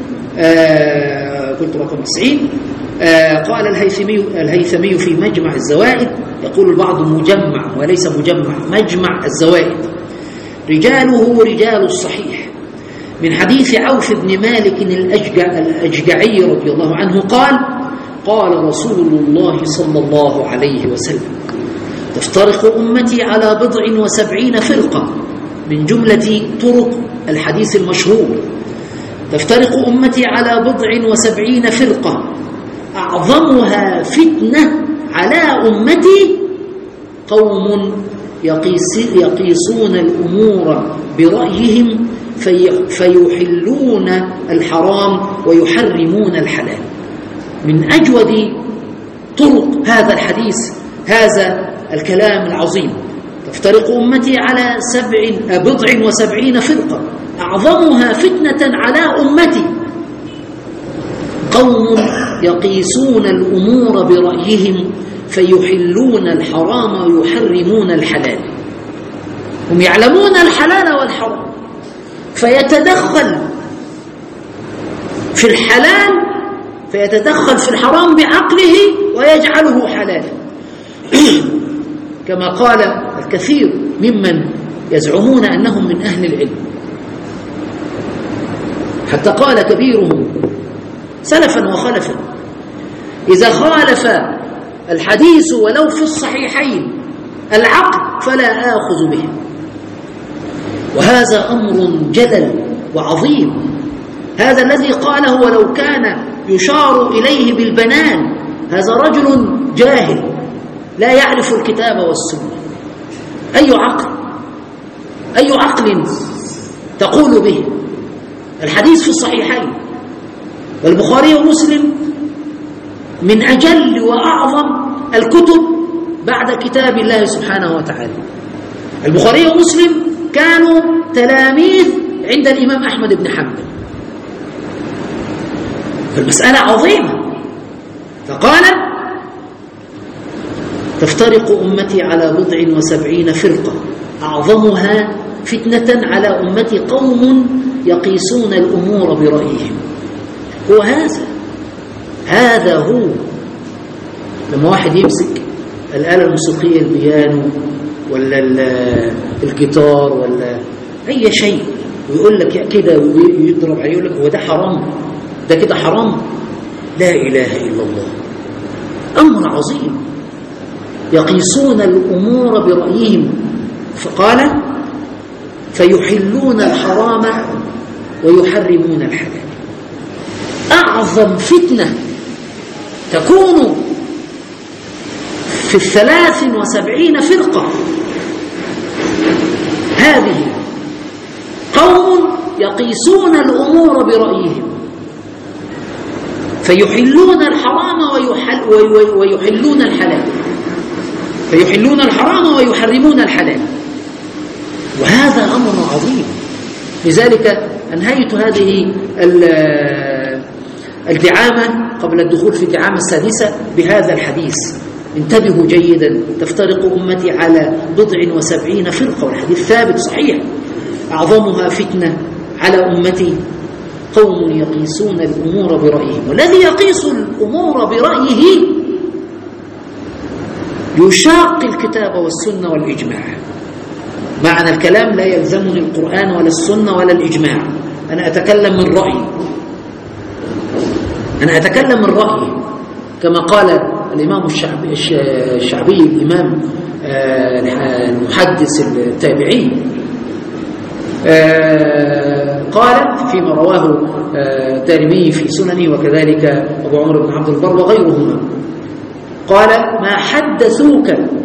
آه قلت رقم تسعين. آه قال الهيثمي الهيثمي في مجمع الزوائد، يقول البعض مجمع وليس مجمع، مجمع الزوائد: رجاله رجال الصحيح، من حديث عوف بن مالك الأججع الأججعي رضي الله عنه قال: قال رسول الله صلى الله عليه وسلم: تفترق أمتي على بضع وسبعين فرقة، من جملة طرق الحديث المشهور: تفترق أمتي على بضع وسبعين فرقة، أعظمها فتنة على أمتي قوم يقيس يقيسون الأمور برأيهم فيحلون الحرام ويحرمون الحلال. من أجود طرق هذا الحديث هذا الكلام العظيم: تفترق أمتي على سبع بضع وسبعين فرقة، أعظمها فتنة على أمتي قوم يقيسون الأمور برأيهم فيحلون الحرام ويحرمون الحلال. هم يعلمون الحلال والحرام، فيتدخل في الحلال فيتدخل في الحرام بعقله ويجعله حلالا كما قال الكثير ممن يزعمون أنهم من أهل العلم، حتى قال كبيرهم سلفا وخلفا: إذا خالف الحديث ولو في الصحيحين العقل فلا آخذ به. وهذا أمر جلل وعظيم. هذا الذي قاله ولو كان يشار إليه بالبنان، هذا رجل جاهل لا يعرف الكتاب والسنة. أي عقل أي عقل تقول به؟ الحديث في الصحيحين، والبخاري ومسلم من أجل وأعظم الكتب بعد كتاب الله سبحانه وتعالى. البخاري ومسلم كانوا تلاميذ عند الإمام أحمد بن حنبل، فالمسألة عظيمة. فقال: تفترق أمتي على بضع وسبعين فرقة، أعظمها فتنة على أمتي قوم يقيسون الأمور برأيهم. هو هذا هذا هو لما واحد يمسك الآلة الموسيقية، البيانو ولا الجيتار ولا أي شيء، ويقول لك كده ويضرب عليه يقول لك هو ده حرام، ده كده حرام. لا إله إلا الله، أمر عظيم. يقيسون الأمور برأيهم، فقال: فيحلون الحرام ويحرمون الحلال. أعظم فتنة تكون في الثلاث وسبعين فرقة هذه: قوم يقيسون الأمور برأيهم فيحلون الحرام ويحل ويحلون الحلال. فيحلون الحرام ويحرمون الحلال، وهذا أمر عظيم. لذلك أنهيت هذه الدعامة قبل الدخول في الدعامة السادسة بهذا الحديث: انتبهوا جيدا، تفترق أمتي على بضع وسبعين فرقة، والحديث ثابت صحيح، أعظمها فتنة على أمتي قوم يقيسون الأمور برأيهم. والذي يقيس الأمور برأيه يشاق الكتاب والسنة والإجماع. معنى الكلام: لا يلزمني القرآن ولا السنة ولا الإجماع، أنا أتكلم من رأيي، أنا أتكلم من رأيي، كما قال الإمام الشعبي, الشعبي الإمام المحدث التابعي، قال فيما رواه الدارمي في سننه وكذلك أبو عمر بن عبد البر وغيرهما، قال: ما حدثوك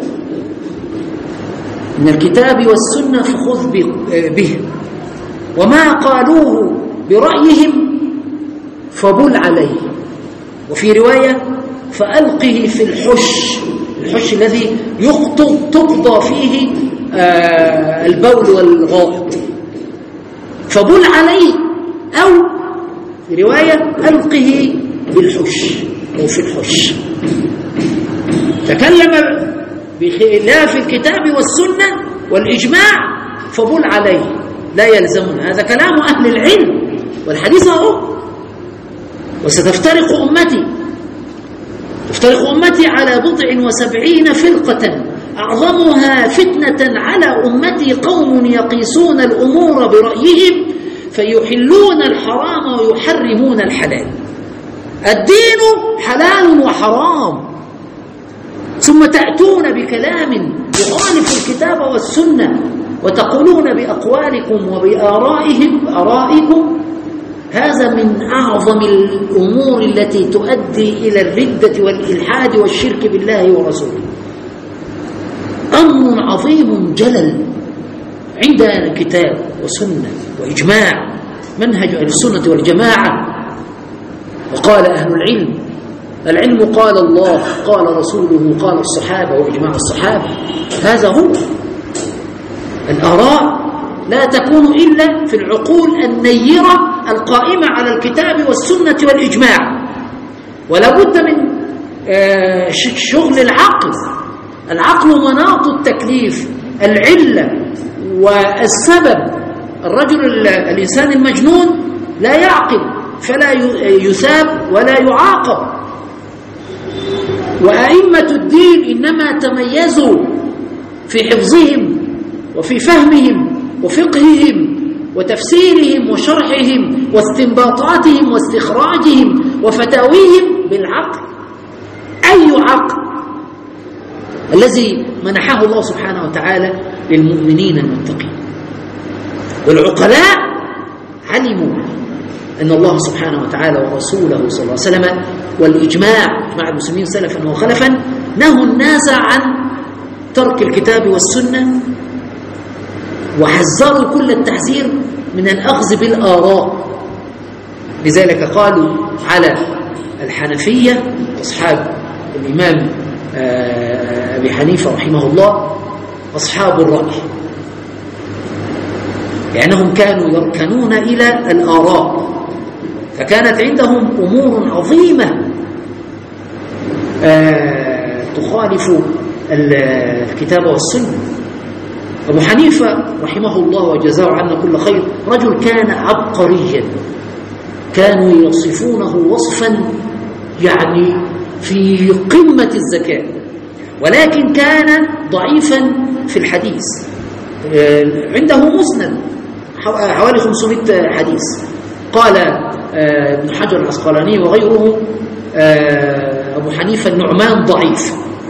من الكتاب والسنة فخذ به، وما قالوه برأيهم فبل عليه. وفي رواية: فألقه في الحش، الحش الذي تقضى فيه البول والغائط، فبل عليه، أو في رواية: ألقه بالحش أو في الحش. تكلم بخلاف الكتاب والسنة والإجماع فبل عليه، لا يلزمنا. هذا كلام أهل العلم، والحديث أهو: وستفترق أمتي تفترق أمتي على بضع وسبعين فرقة أعظمها فتنة على أمتي قوم يقيسون الأمور برأيهم فيحلون الحرام ويحرمون الحلال. الدين حلال وحرام، ثم تأتون بكلام يخالف الكتاب والسنة وتقولون بأقوالكم وبآرائهم آرائكم. هذا من أعظم الأمور التي تؤدي إلى الردة والإلحاد والشرك بالله ورسوله. أمر عظيم جلل عندنا كتاب وسنة وإجماع، منهج أهل السنة والجماعة. وقال أهل العلم: العلم قال الله، قال رسوله، قال الصحابة، وإجماع الصحابة. هذا هو. الآراء لا تكون إلا في العقول النيرة القائمة على الكتاب والسنة والإجماع، ولا بد من شغل العقل. العقل مناط التكليف، العلة والسبب. الرجل الإنسان المجنون لا يعقل فلا يثاب ولا يعاقب. وأئمة الدين إنما تميزوا في حفظهم وفي فهمهم وفقههم وتفسيرهم وشرحهم واستنباطاتهم واستخراجهم وفتاويهم بالعقل. أي عقل؟ الذي منحه الله سبحانه وتعالى للمؤمنين المتقين. والعقلاء علموا أن الله سبحانه وتعالى ورسوله صلى الله عليه وسلم والإجماع، إجماع المسلمين سلفا وخلفا، نهوا الناس عن ترك الكتاب والسنة، وحذروا كل التحذير من الأخذ بالآراء. لذلك قالوا على الحنفية أصحاب الإمام أبي حنيفة رحمه الله أصحاب الرأي، لأنهم كانوا يركنون إلى الآراء، فكانت عندهم أمور عظيمة تخالف الكتاب والسنة. أبو حنيفة رحمه الله وجزاه عنا كل خير رجل كان عبقريا، كانوا يصفونه وصفا يعني في قمة الذكاء، ولكن كان ضعيفا في الحديث. عنده مسند حوالي خمسمائة حديث. قال ابن حجر العسقلاني وغيره أبو حنيفة النعمان ضعيف،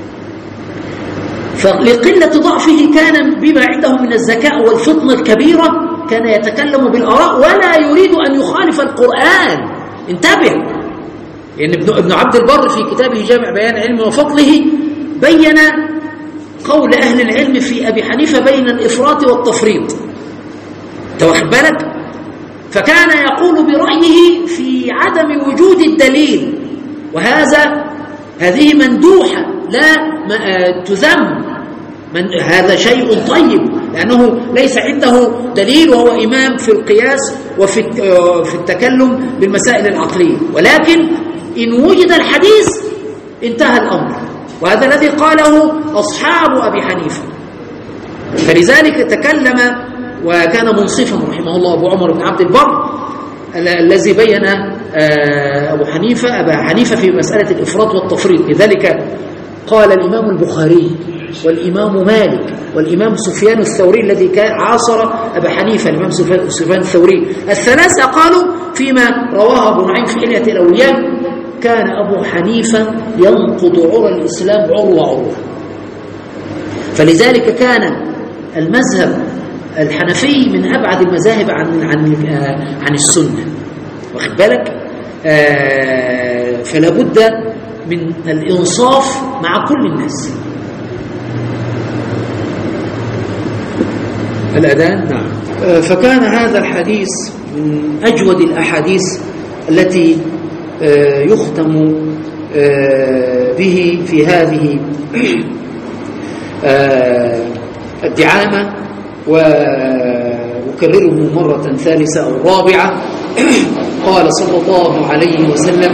فلقلة ضعفه كان بما عنده من الذكاء والفطنة الكبيرة كان يتكلم بالآراء ولا يريد أن يخالف القرآن. انتبه، لأن ابن ابن عبد البر في كتابه جامع بيان علم وفضله بين قول أهل العلم في أبي حنيفة بين الإفراط والتفريط. واخد بالك؟ فكان يقول برأيه في عدم وجود الدليل، وهذا هذه مندوحة لا تذم، من هذا شيء طيب، لأنه ليس عنده دليل وهو إمام في القياس وفي في التكلم بالمسائل العقلية، ولكن إن وجد الحديث انتهى الأمر، وهذا الذي قاله أصحاب أبي حنيفة. فلذلك تكلم وكان منصفا رحمه الله أبو عمر بن عبد البر الذي بين أبو حنيفة أبا حنيفة في مسألة الإفراط والتفريط. لذلك قال الإمام البخاري والإمام مالك والإمام سفيان الثوري الذي كان عاصر أبا حنيفة، الإمام سفيان الثوري، الثلاثة قالوا فيما رواه أبو نعيم في حلية الأولياء: كان أبو حنيفة ينقض عرى الإسلام عروة عروة. فلذلك كان المذهب الحنفي من أبعد المذاهب عن عن عن السنة، واخد بالك؟ آه فلا بد من الإنصاف مع كل الناس. الأذان نعم. آه فكان هذا الحديث من أجود الأحاديث التي آه يختم آه به في هذه آه الدعامة، وأكرره مرة ثالثة أو رابعة. قال صلى الله عليه وسلم: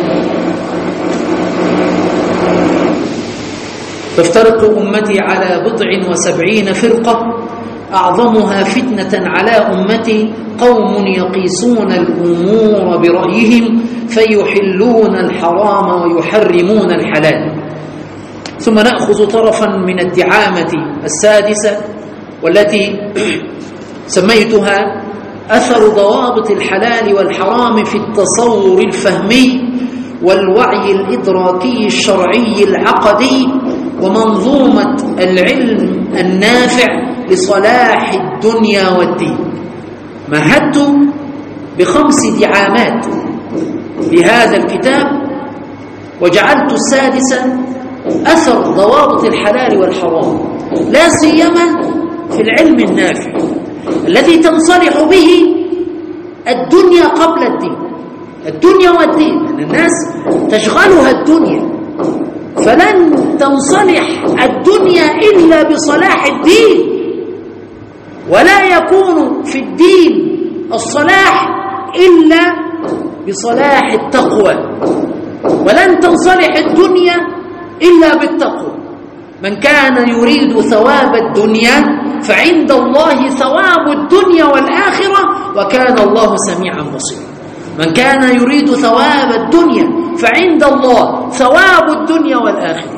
تفترق أمتي على بضع وسبعين فرقة أعظمها فتنة على أمتي قوم يقيسون الأمور برأيهم فيحلون الحرام ويحرمون الحلال. ثم نأخذ طرفا من الدعامة السادسة والتي سميتها أثر ضوابط الحلال والحرام في التصور الفهمي والوعي الإدراكي الشرعي العقدي ومنظومة العلم النافع لصلاح الدنيا والدين. مهدت بخمس دعامات لهذا الكتاب، وجعلت السادسة أثر ضوابط الحلال والحرام، لا سيما في العلم النافع الذي تنصلح به الدنيا قبل الدين. الدنيا والدين، يعني الناس تشغلها الدنيا، فلن تنصلح الدنيا إلا بصلاح الدين، ولا يكون في الدين الصلاح إلا بصلاح التقوى، ولن تنصلح الدنيا إلا بالتقوى. من كان يريد ثواب الدنيا فعند الله ثواب الدنيا والآخرة وكان الله سميعا بصيرا. من كان يريد ثواب الدنيا فعند الله ثواب الدنيا والآخرة.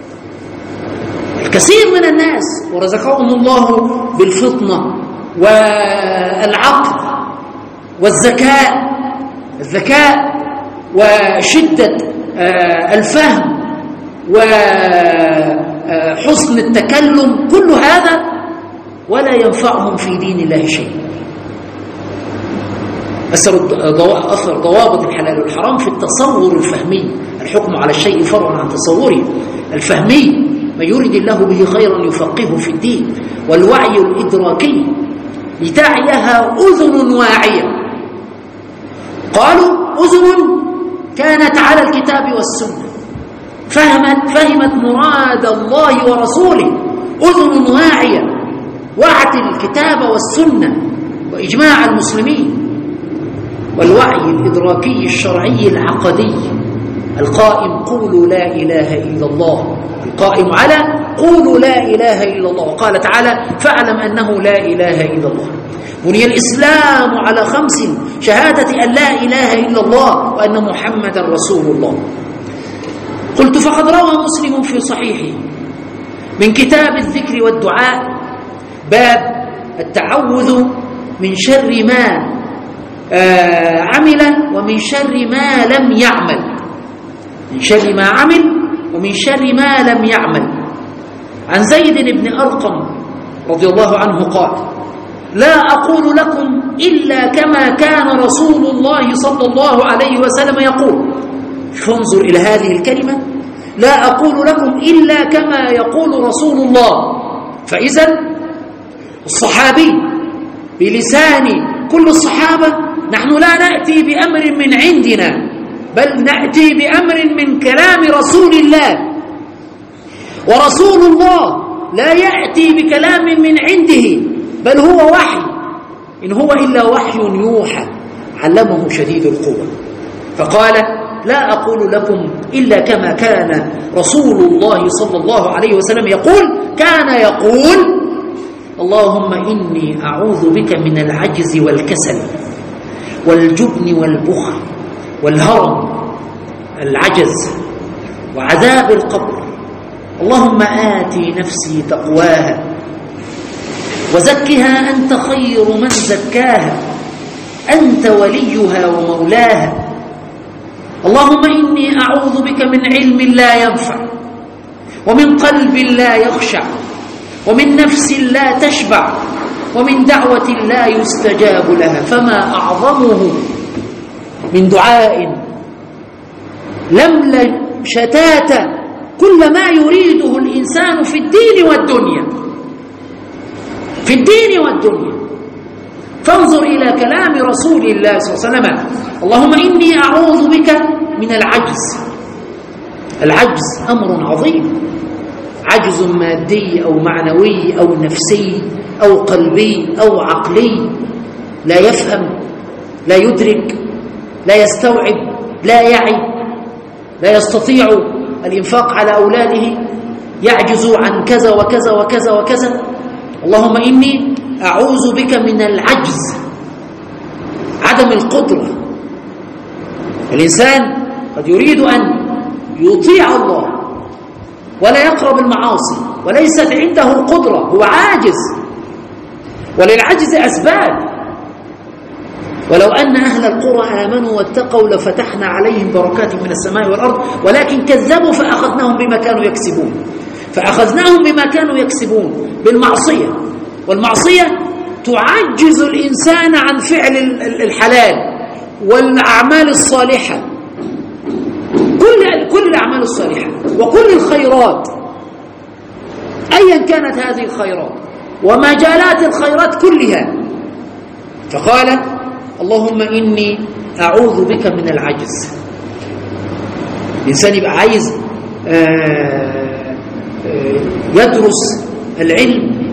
الكثير من الناس ورزقهم الله بالفطنة والعقل والذكاء الذكاء وشدة الفهم وحسن التكلم، كل هذا ولا ينفعهم في دين الله شيء. أثر ضوابط الحلال والحرام في التصور الفهمي. الحكم على الشيء فرع عن تصوره الفهمي. من يريد الله به خيرا يفقهه في الدين. والوعي الإدراكي لتعيها أذن واعية. قالوا أذن كانت على الكتاب والسنة، فهمت فهمت مراد الله ورسوله. أذن واعية وعت الكتاب والسنة وإجماع المسلمين. والوعي الإدراكي الشرعي العقدي القائم قولوا لا إله إلا الله، القائم على قولوا لا إله إلا الله. وقال تعالى: فاعلم أنه لا إله إلا الله. بني الإسلام على خمس: شهادة أن لا إله إلا الله وأن محمدا رسول الله. قلت: فقد روى مسلم في صحيحه من كتاب الذكر والدعاء باب التعوذ من شر ما آه عمل ومن شر ما لم يعمل، من شر ما عمل ومن شر ما لم يعمل. عن زيد بن أرقم رضي الله عنه قال: لا أقول لكم إلا كما كان رسول الله صلى الله عليه وسلم يقول. فانظر إلى هذه الكلمة: لا أقول لكم إلا كما يقول رسول الله. فإذا الصحابي بلسان كل الصحابة نحن لا نأتي بأمر من عندنا، بل نأتي بأمر من كلام رسول الله. ورسول الله لا يأتي بكلام من عنده بل هو وحي، إن هو إلا وحي يوحى علمه شديد القوة. فقال لا أقول لكم إلا كما كان رسول الله صلى الله عليه وسلم يقول، كان يقول اللهم إني أعوذ بك من العجز والكسل والجبن والبخل والهرم، العجز وعذاب القبر. اللهم آتي نفسي تقواها وزكها أنت خير من زكاها أنت وليها ومولاها. اللهم إني أعوذ بك من علم لا ينفع ومن قلب لا يخشع ومن نفس لا تشبع ومن دعوة لا يستجاب لها. فما أعظمه من دعاء لملم شتات كل ما يريده الإنسان في الدين والدنيا، في الدين والدنيا. فانظر إلى كلام رسول الله صلى الله عليه وسلم، اللهم إني أعوذ بك من العجز. العجز أمر عظيم، عجز مادي أو معنوي أو نفسي أو قلبي أو عقلي، لا يفهم، لا يدرك، لا يستوعب، لا يعي، لا يستطيع الإنفاق على أولاده، يعجز عن كذا وكذا وكذا وكذا. اللهم إني أعوذ بك من العجز، عدم القدرة. الإنسان قد يريد أن يطيع الله ولا يقرب المعاصي وليست عنده القدرة، هو عاجز، وللعجز أسباب. ولو أن أهل القرى آمنوا واتقوا لفتحنا عليهم بركات من السماء والأرض ولكن كذبوا فأخذناهم بما كانوا يكسبون. فأخذناهم بما كانوا يكسبون بالمعصية، والمعصية تعجز الإنسان عن فعل الحلال والأعمال الصالحة، كل كل الأعمال الصالحة وكل الخيرات أيا كانت هذه الخيرات ومجالات الخيرات كلها. فقال اللهم إني أعوذ بك من العجز. الإنسان يبقى عايز يدرس العلم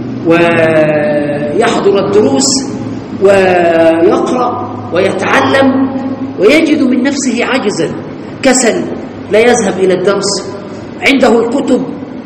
ويحضر الدروس ويقرأ ويتعلم ويجد من نفسه عجزا، كسل، لا يذهب إلى الدرس، عنده الكتب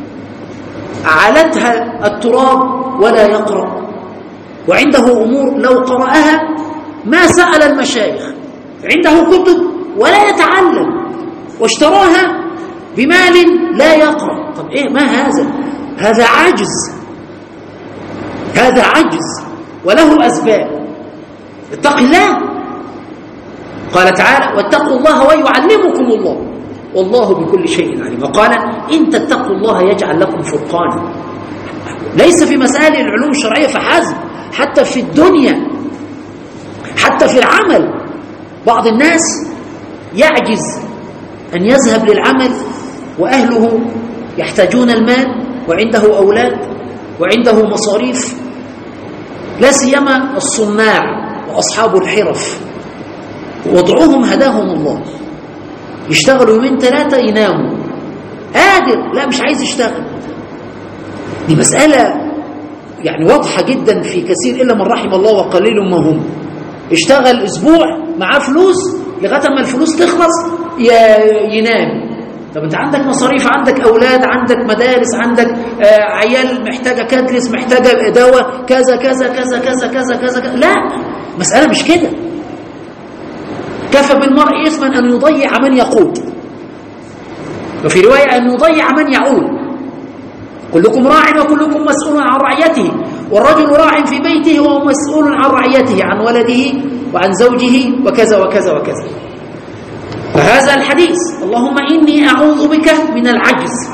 علتها التراب ولا يقرأ، وعنده أمور لو قرأها ما سأل المشايخ، عنده كتب ولا يتعلم، واشتراها بمال لا يقرأ. طب إيه ما هذا؟ هذا عجز، هذا عجز وله أسباب. اتق الله، قال تعالى واتقوا الله ويعلمكم الله والله بكل شيء عليم. وقال إن تتقوا الله يجعل لكم فرقانا. ليس في مسائل العلوم الشرعية فحسب، حتى في الدنيا، حتى في العمل. بعض الناس يعجز أن يذهب للعمل وأهله يحتاجون المال وعنده أولاد وعنده مصاريف، لا سيما الصناع وأصحاب الحرف، وضعهم هداهم الله، يشتغلوا يومين ثلاثة يناموا، قادر لا مش عايز يشتغل. دي مسألة يعني واضحة جدا في كثير إلا من رحم الله وقليل ما هم. يشتغل أسبوع معاه فلوس لغاية ما الفلوس تخلص ينام. طب أنت عندك مصاريف، عندك أولاد، عندك مدارس، عندك آه عيال محتاجة كاتلس، محتاجة دواء، كذا كذا كذا كذا كذا كذا. لا، مسألة مش كده. كفى بالمرء إثما أن يضيع من يقود، وفي رواية أن يضيع من يعول. كلكم راع وكلكم مسؤول عن رعيته، والرجل راع في بيته ومسؤول عن رعيته، عن ولده وعن زوجه وكذا وكذا وكذا. فهذا الحديث اللهم إني أعوذ بك من العجز.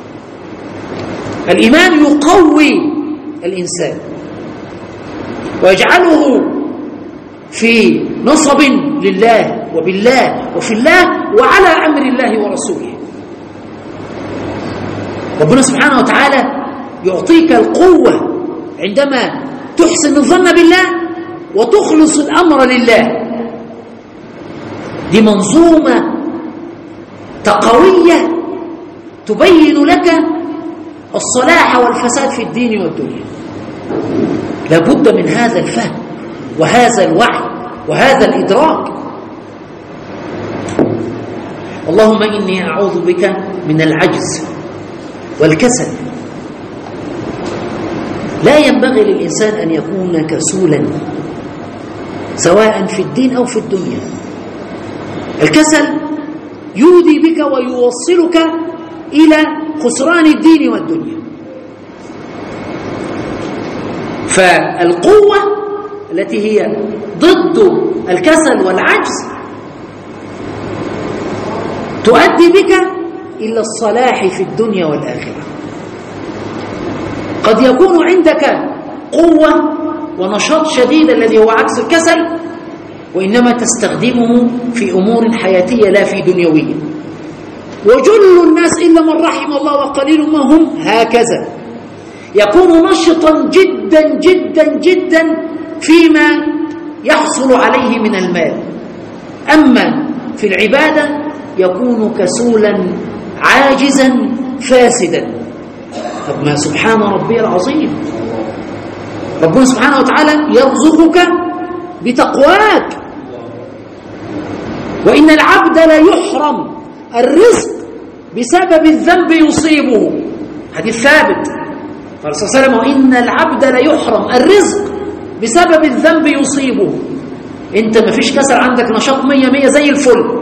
الإيمان يقوي الإنسان ويجعله في نصب لله وبالله وفي الله وعلى أمر الله ورسوله. ربنا سبحانه وتعالى يعطيك القوة عندما تحسن الظن بالله وتخلص الأمر لله. دي منظومة تقوية تبين لك الصلاح والفساد في الدين والدنيا. لابد من هذا الفهم وهذا الوعي وهذا الإدراك. اللهم إني أعوذ بك من العجز والكسل. لا ينبغي للإنسان أن يكون كسولا سواء في الدين أو في الدنيا. الكسل يودي بك ويوصلك إلى خسران الدين والدنيا. فالقوة التي هي ضد الكسل والعجز تؤدي بك إلى الصلاح في الدنيا والآخرة. قد يكون عندك قوة ونشاط شديد الذي هو عكس الكسل، وإنما تستخدمه في أمور حياتية لا في دنيوية. وجل الناس إلا من رحم الله وقليل ما هم هكذا، يكون نشطا جدا جدا جدا فيما يحصل عليه من المال، أما في العبادة يكون كسولا عاجزا فاسدا. طب ما سبحان ربي العظيم، ربنا سبحانه وتعالى يرزقك بتقواك. وإن العبد لا يحرم الرزق بسبب الذنب يصيبه، حديث ثابت. قال صلى الله عليه وسلم: وإن العبد لا يحرم الرزق بسبب الذنب يصيبه. انت ما فيش كسل، عندك نشاط مية مية زي الفل،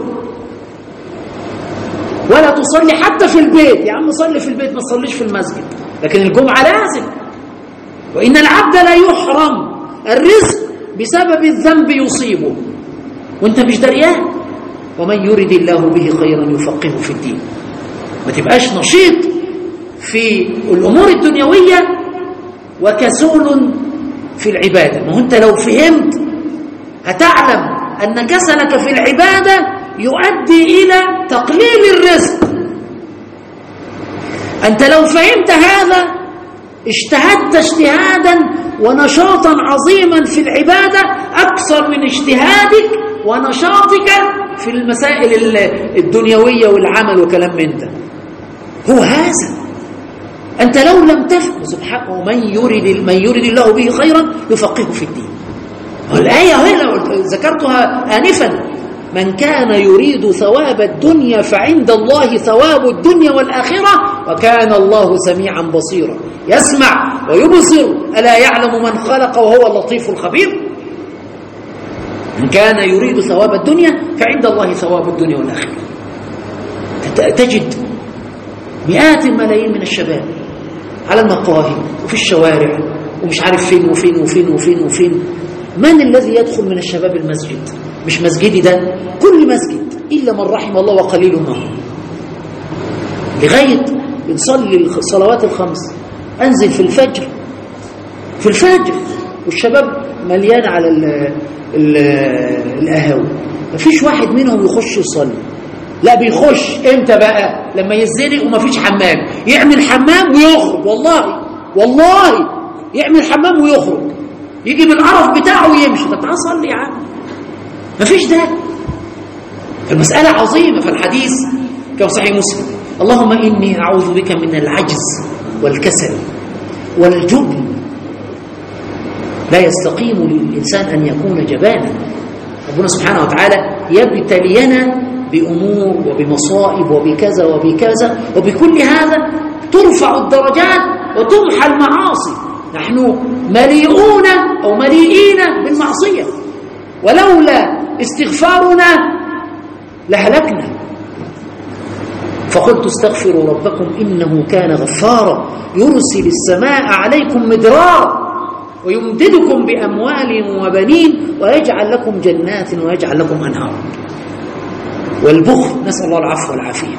ولا تصلي حتى في البيت. يا عم صلي في البيت، ما تصليش في المسجد، لكن الجمعة لازم. وإن العبد لا يحرم الرزق بسبب الذنب يصيبه، وانت مش دريان. ومن يرد الله به خيرا يفقهه في الدين. ما تبقاش نشيط في الأمور الدنيوية وكسول في العبادة. ما هو انت لو فهمت هتعلم أن كسلك في العبادة يؤدي إلى تقليل الرزق. أنت لو فهمت هذا اجتهدت اجتهادا ونشاطا عظيما في العبادة أكثر من اجتهادك ونشاطك في المسائل الدنيوية والعمل وكلام من ده. هو هذا. أنت لو لم تفهم سبحانه: ومن يرد من يرد الله به خيرا يفقهه في الدين. والآية هنا ذكرتها آنفا: من كان يريد ثواب الدنيا فعند الله ثواب الدنيا والآخرة وكان الله سميعا بصيرا. يسمع ويبصر، ألا يعلم من خلق وهو اللطيف الخبير. من كان يريد ثواب الدنيا فعند الله ثواب الدنيا والآخرة. تجد مئات الملايين من الشباب على المقاهي وفي الشوارع ومش عارف فين وفين وفين وفين وفين. من الذي يدخل من الشباب المسجد؟ مش مسجدي ده، كل مسجد إلا من رحم الله وقليل ما هم. لغاية بنصلي الصلوات الخمس، أنزل في الفجر في الفجر والشباب مليان على القهاوي، مفيش واحد منهم يخش يصلي. لا، بيخش امتى بقى؟ لما يزنق ومفيش حمام، يعمل حمام ويخرج. والله والله يعمل حمام ويخرج، يجي بالقرف بتاعه ويمشي. طب تعال صلي يا عم، مفيش ده. فالمسألة عظيمة. فالحديث كما صحيح مسلم: اللهم إني أعوذ بك من العجز والكسل والجبن. لا يستقيم للإنسان أن يكون جبانا. ربنا سبحانه وتعالى يبتلينا بأمور وبمصائب وبكذا وبكذا، وبكل هذا ترفع الدرجات وتمحى المعاصي. نحن مليئون أو مليئين بالمعصية، ولولا استغفارنا لهلكنا. فقلت استغفروا ربكم إنه كان غفارا يرسل السماء عليكم مدرارا ويمددكم بأموال وبنين ويجعل لكم جنات ويجعل لكم أنهارا. والبخل، نسأل الله العفو والعافية،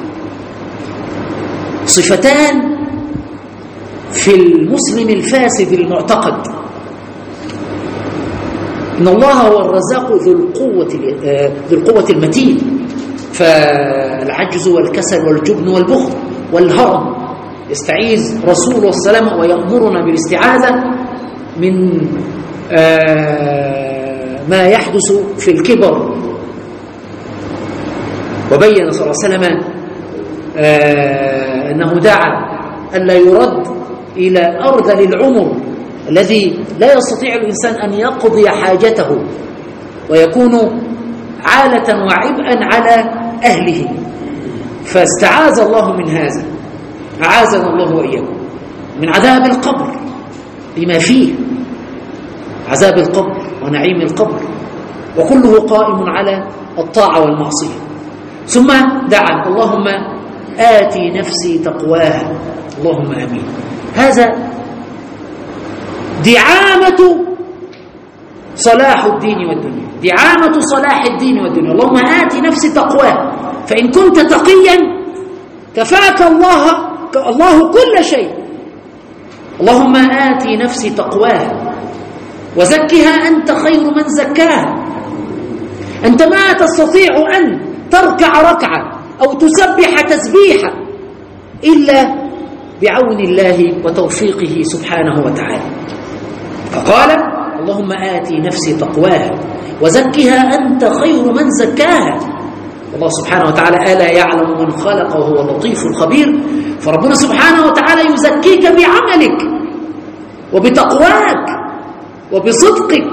صفتان في المسلم الفاسد المعتقد. إن الله هو الرزاق ذو القوة ذو القوة المتين. فالعجز والكسل والجبن والبخل والهرم. يستعيذ رسول الله صلى الله عليه وسلم ويأمرنا بالاستعاذة من ما يحدث في الكبر. وبين صلى الله عليه وسلم أنه دعا ألا يرد إلى أرذل العمر الذي لا يستطيع الإنسان أن يقضي حاجته ويكون عالة وعبئا على أهله. فاستعاذ الله من هذا، أعاذنا الله وإياكم من عذاب القبر بما فيه عذاب القبر ونعيم القبر، وكله قائم على الطاعة والمعصية. ثم دعا اللهم آتي نفسي تقواها، اللهم آمين. هذا دعامة صلاح الدين والدنيا، دعامة صلاح الدين والدنيا. اللهم آتي نفسي تقواها، فإن كنت تقيا كفاك الله الله كل شيء. اللهم آتي نفسي تقواها وزكها أنت خير من زكاها. أنت ما تستطيع أن تركع ركعة أو تسبح تسبيحة إلا بعون الله وتوفيقه سبحانه وتعالى. فقال اللهم آتي نفسي تقواها وزكها أنت خير من زكاها. الله سبحانه وتعالى ألا يعلم من خلق وهو اللطيف الخبير. فربنا سبحانه وتعالى يزكيك بعملك وبتقواك وبصدقك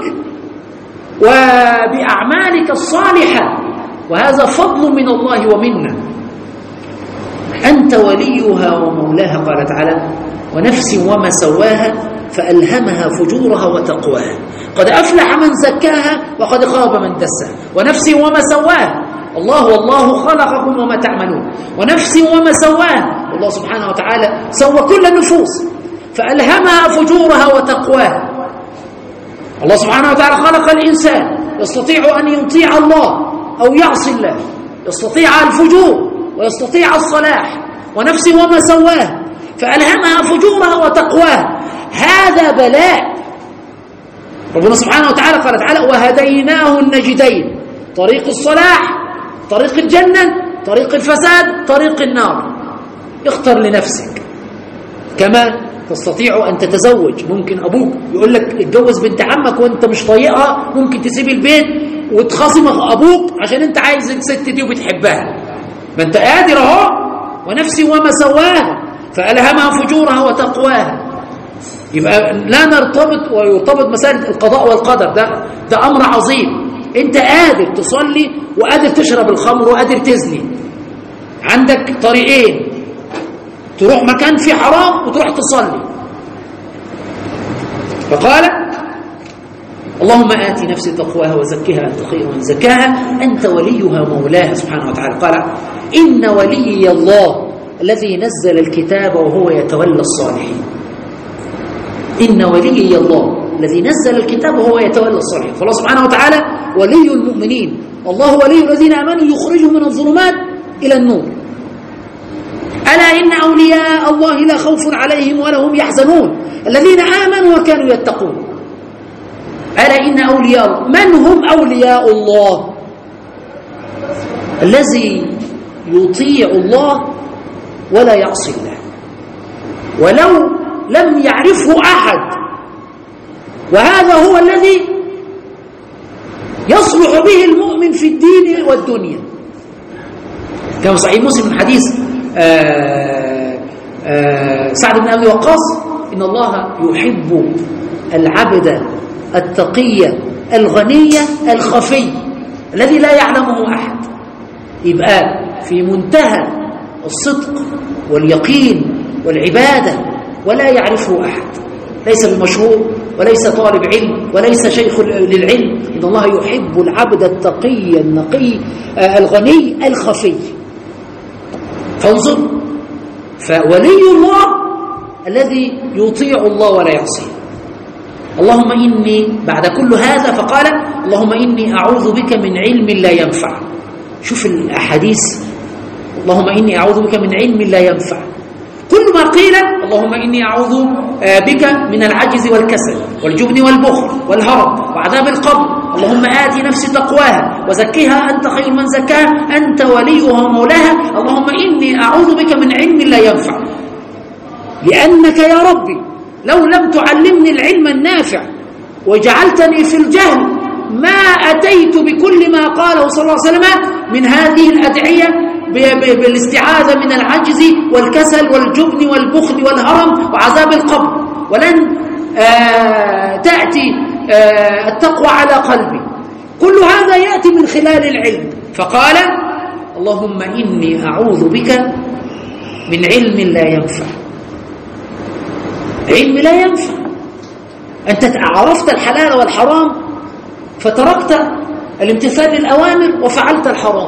وبأعمالك الصالحة، وهذا فضل من الله ومنا. أنت وليها ومولاها. قال تعالى ونفس وما سواها فألهمها فجورها وتقواها، قد أفلح من زكاها وقد خاب من دساها. ونفس وما سواها، الله والله خلقكم وما تعملون. ونفس وما سواها، الله سبحانه وتعالى سوى كل النفوس فألهمها فجورها وتقواها. الله سبحانه وتعالى خلق الإنسان يستطيع أن يطيع الله أو يعصي الله، يستطيع الفجور ويستطيع الصلاح. ونفس وما سواها فألهمها فجورها وتقواها. هذا بلاء. ربنا سبحانه وتعالى قال تعالى وهديناه النجدين، طريق الصلاح، طريق الجنة، طريق الفساد، طريق النار. اختر لنفسك. كما تستطيع أن تتزوج، ممكن أبوك يقول لك اتجوز بنت عمك وانت مش طايقها، ممكن تسيب البيت وتخاصم أبوك عشان انت عايز الست دي وبتحبها. ما انت قادر اهو. ونفس وما سواها فألهمها فجورها وتقواها. يبقى لا نرتبط ويرتبط مسألة القضاء والقدر، ده ده أمر عظيم. انت قادر تصلي وقادر تشرب الخمر وقادر تزني. عندك طريقين، تروح مكان فيه حرام وتروح تصلي. فقال اللهم آتي نفسي تقواها وزكها أنت خير من زكاها أنت وليها مولاها سبحانه وتعالى. قال إن ولي الله الذي نزل الكتاب وهو يتولى الصالحين. إن ولي الله الذي نزل الكتاب وهو يتولى الصالحين. فالله سبحانه وتعالى ولي المؤمنين. الله ولي الذين آمنوا يخرجهم من الظلمات إلى النور. ألا إن أولياء الله لا خوف عليهم ولا هم يحزنون الذين آمنوا وكانوا يتقون. ألا إن أولياء الله. من هم أولياء الله؟ الذي يطيع الله ولا يعصي الله ولو لم يعرفه أحد، وهذا هو الذي يصلح به المؤمن في الدين والدنيا. كما صحيح مسلم من حديث آآ آآ سعد بن أبي وقاص إن الله يحب العبد التقي الغني الخفي الذي لا يعلمه أحد. يبقى في منتهى الصدق واليقين والعبادة ولا يعرفه أحد، ليس بمشهور وليس طالب علم وليس شيخ للعلم. إن الله يحب العبد التقي النقي الغني الخفي. فانظر، فولي الله الذي يطيع الله ولا يعصيه. اللهم إني بعد كل هذا فقال اللهم إني أعوذ بك من علم لا ينفع. شوف الأحاديث، اللهم إني أعوذ بك من علم لا ينفع. كل ما قيل اللهم إني أعوذ بك من العجز والكسل والجبن والبخل والهرم وعذاب القبر. اللهم آتي نفسي تقواها وزكيها أنت خير من زكاها أنت وليها ومولاها. اللهم إني أعوذ بك من علم لا ينفع، لأنك يا ربي لو لم تعلمني العلم النافع وجعلتني في الجهل ما أتيت بكل ما قاله صلى الله عليه وسلم من هذه الأدعية بالاستعاذة من العجز والكسل والجبن والبخل والهرم وعذاب القبر، ولن آه تأتي آه التقوى على قلبي. كل هذا يأتي من خلال العلم. فقال اللهم إني أعوذ بك من علم لا ينفع. علم لا ينفع، أنت عرفت الحلال والحرام فتركت الامتثال للأوامر وفعلت الحرام.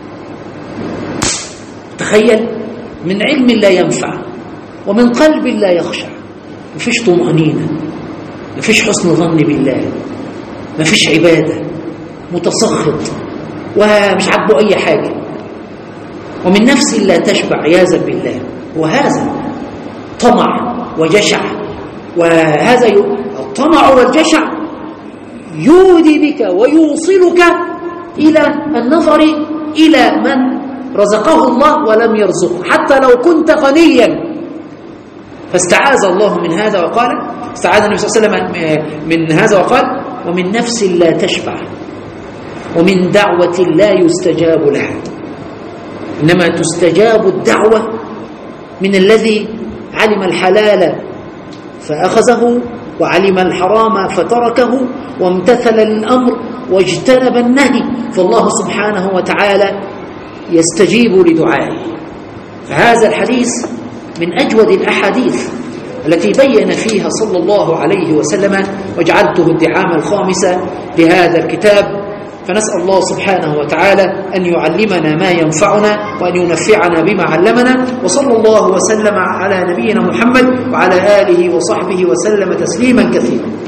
تخيل، من علم لا ينفع ومن قلب لا يخشع. مفيش طمأنينة، مفيش حسن ظن بالله، مفيش عبادة، متسخط ومش عاجبه أي حاجة، ومن نفس لا تشبع عياذا بالله. وهذا طمع وجشع، وهذا الطمع والجشع يودي بك ويوصلك إلى النظر إلى من رزقه الله ولم يرزقه، حتى لو كنت غنيا. فاستعاذ الله من هذا وقال، استعاذ النبي صلى الله عليه وسلم من هذا وقال ومن نفس لا تشبع ومن دعوة لا يستجاب لها. إنما تستجاب الدعوة من الذي علم الحلال فأخذه وعلم الحرام فتركه وامتثل الأمر واجتنب النهي، فالله سبحانه وتعالى يستجيب لدعائه. فهذا الحديث من أجود الأحاديث التي بين فيها صلى الله عليه وسلم، وجعلته الدعامة الخامسة لهذا الكتاب. فنسأل الله سبحانه وتعالى أن يعلمنا ما ينفعنا وأن ينفعنا بما علمنا. وصلى الله وسلم على نبينا محمد وعلى آله وصحبه وسلم تسليما كثيرا.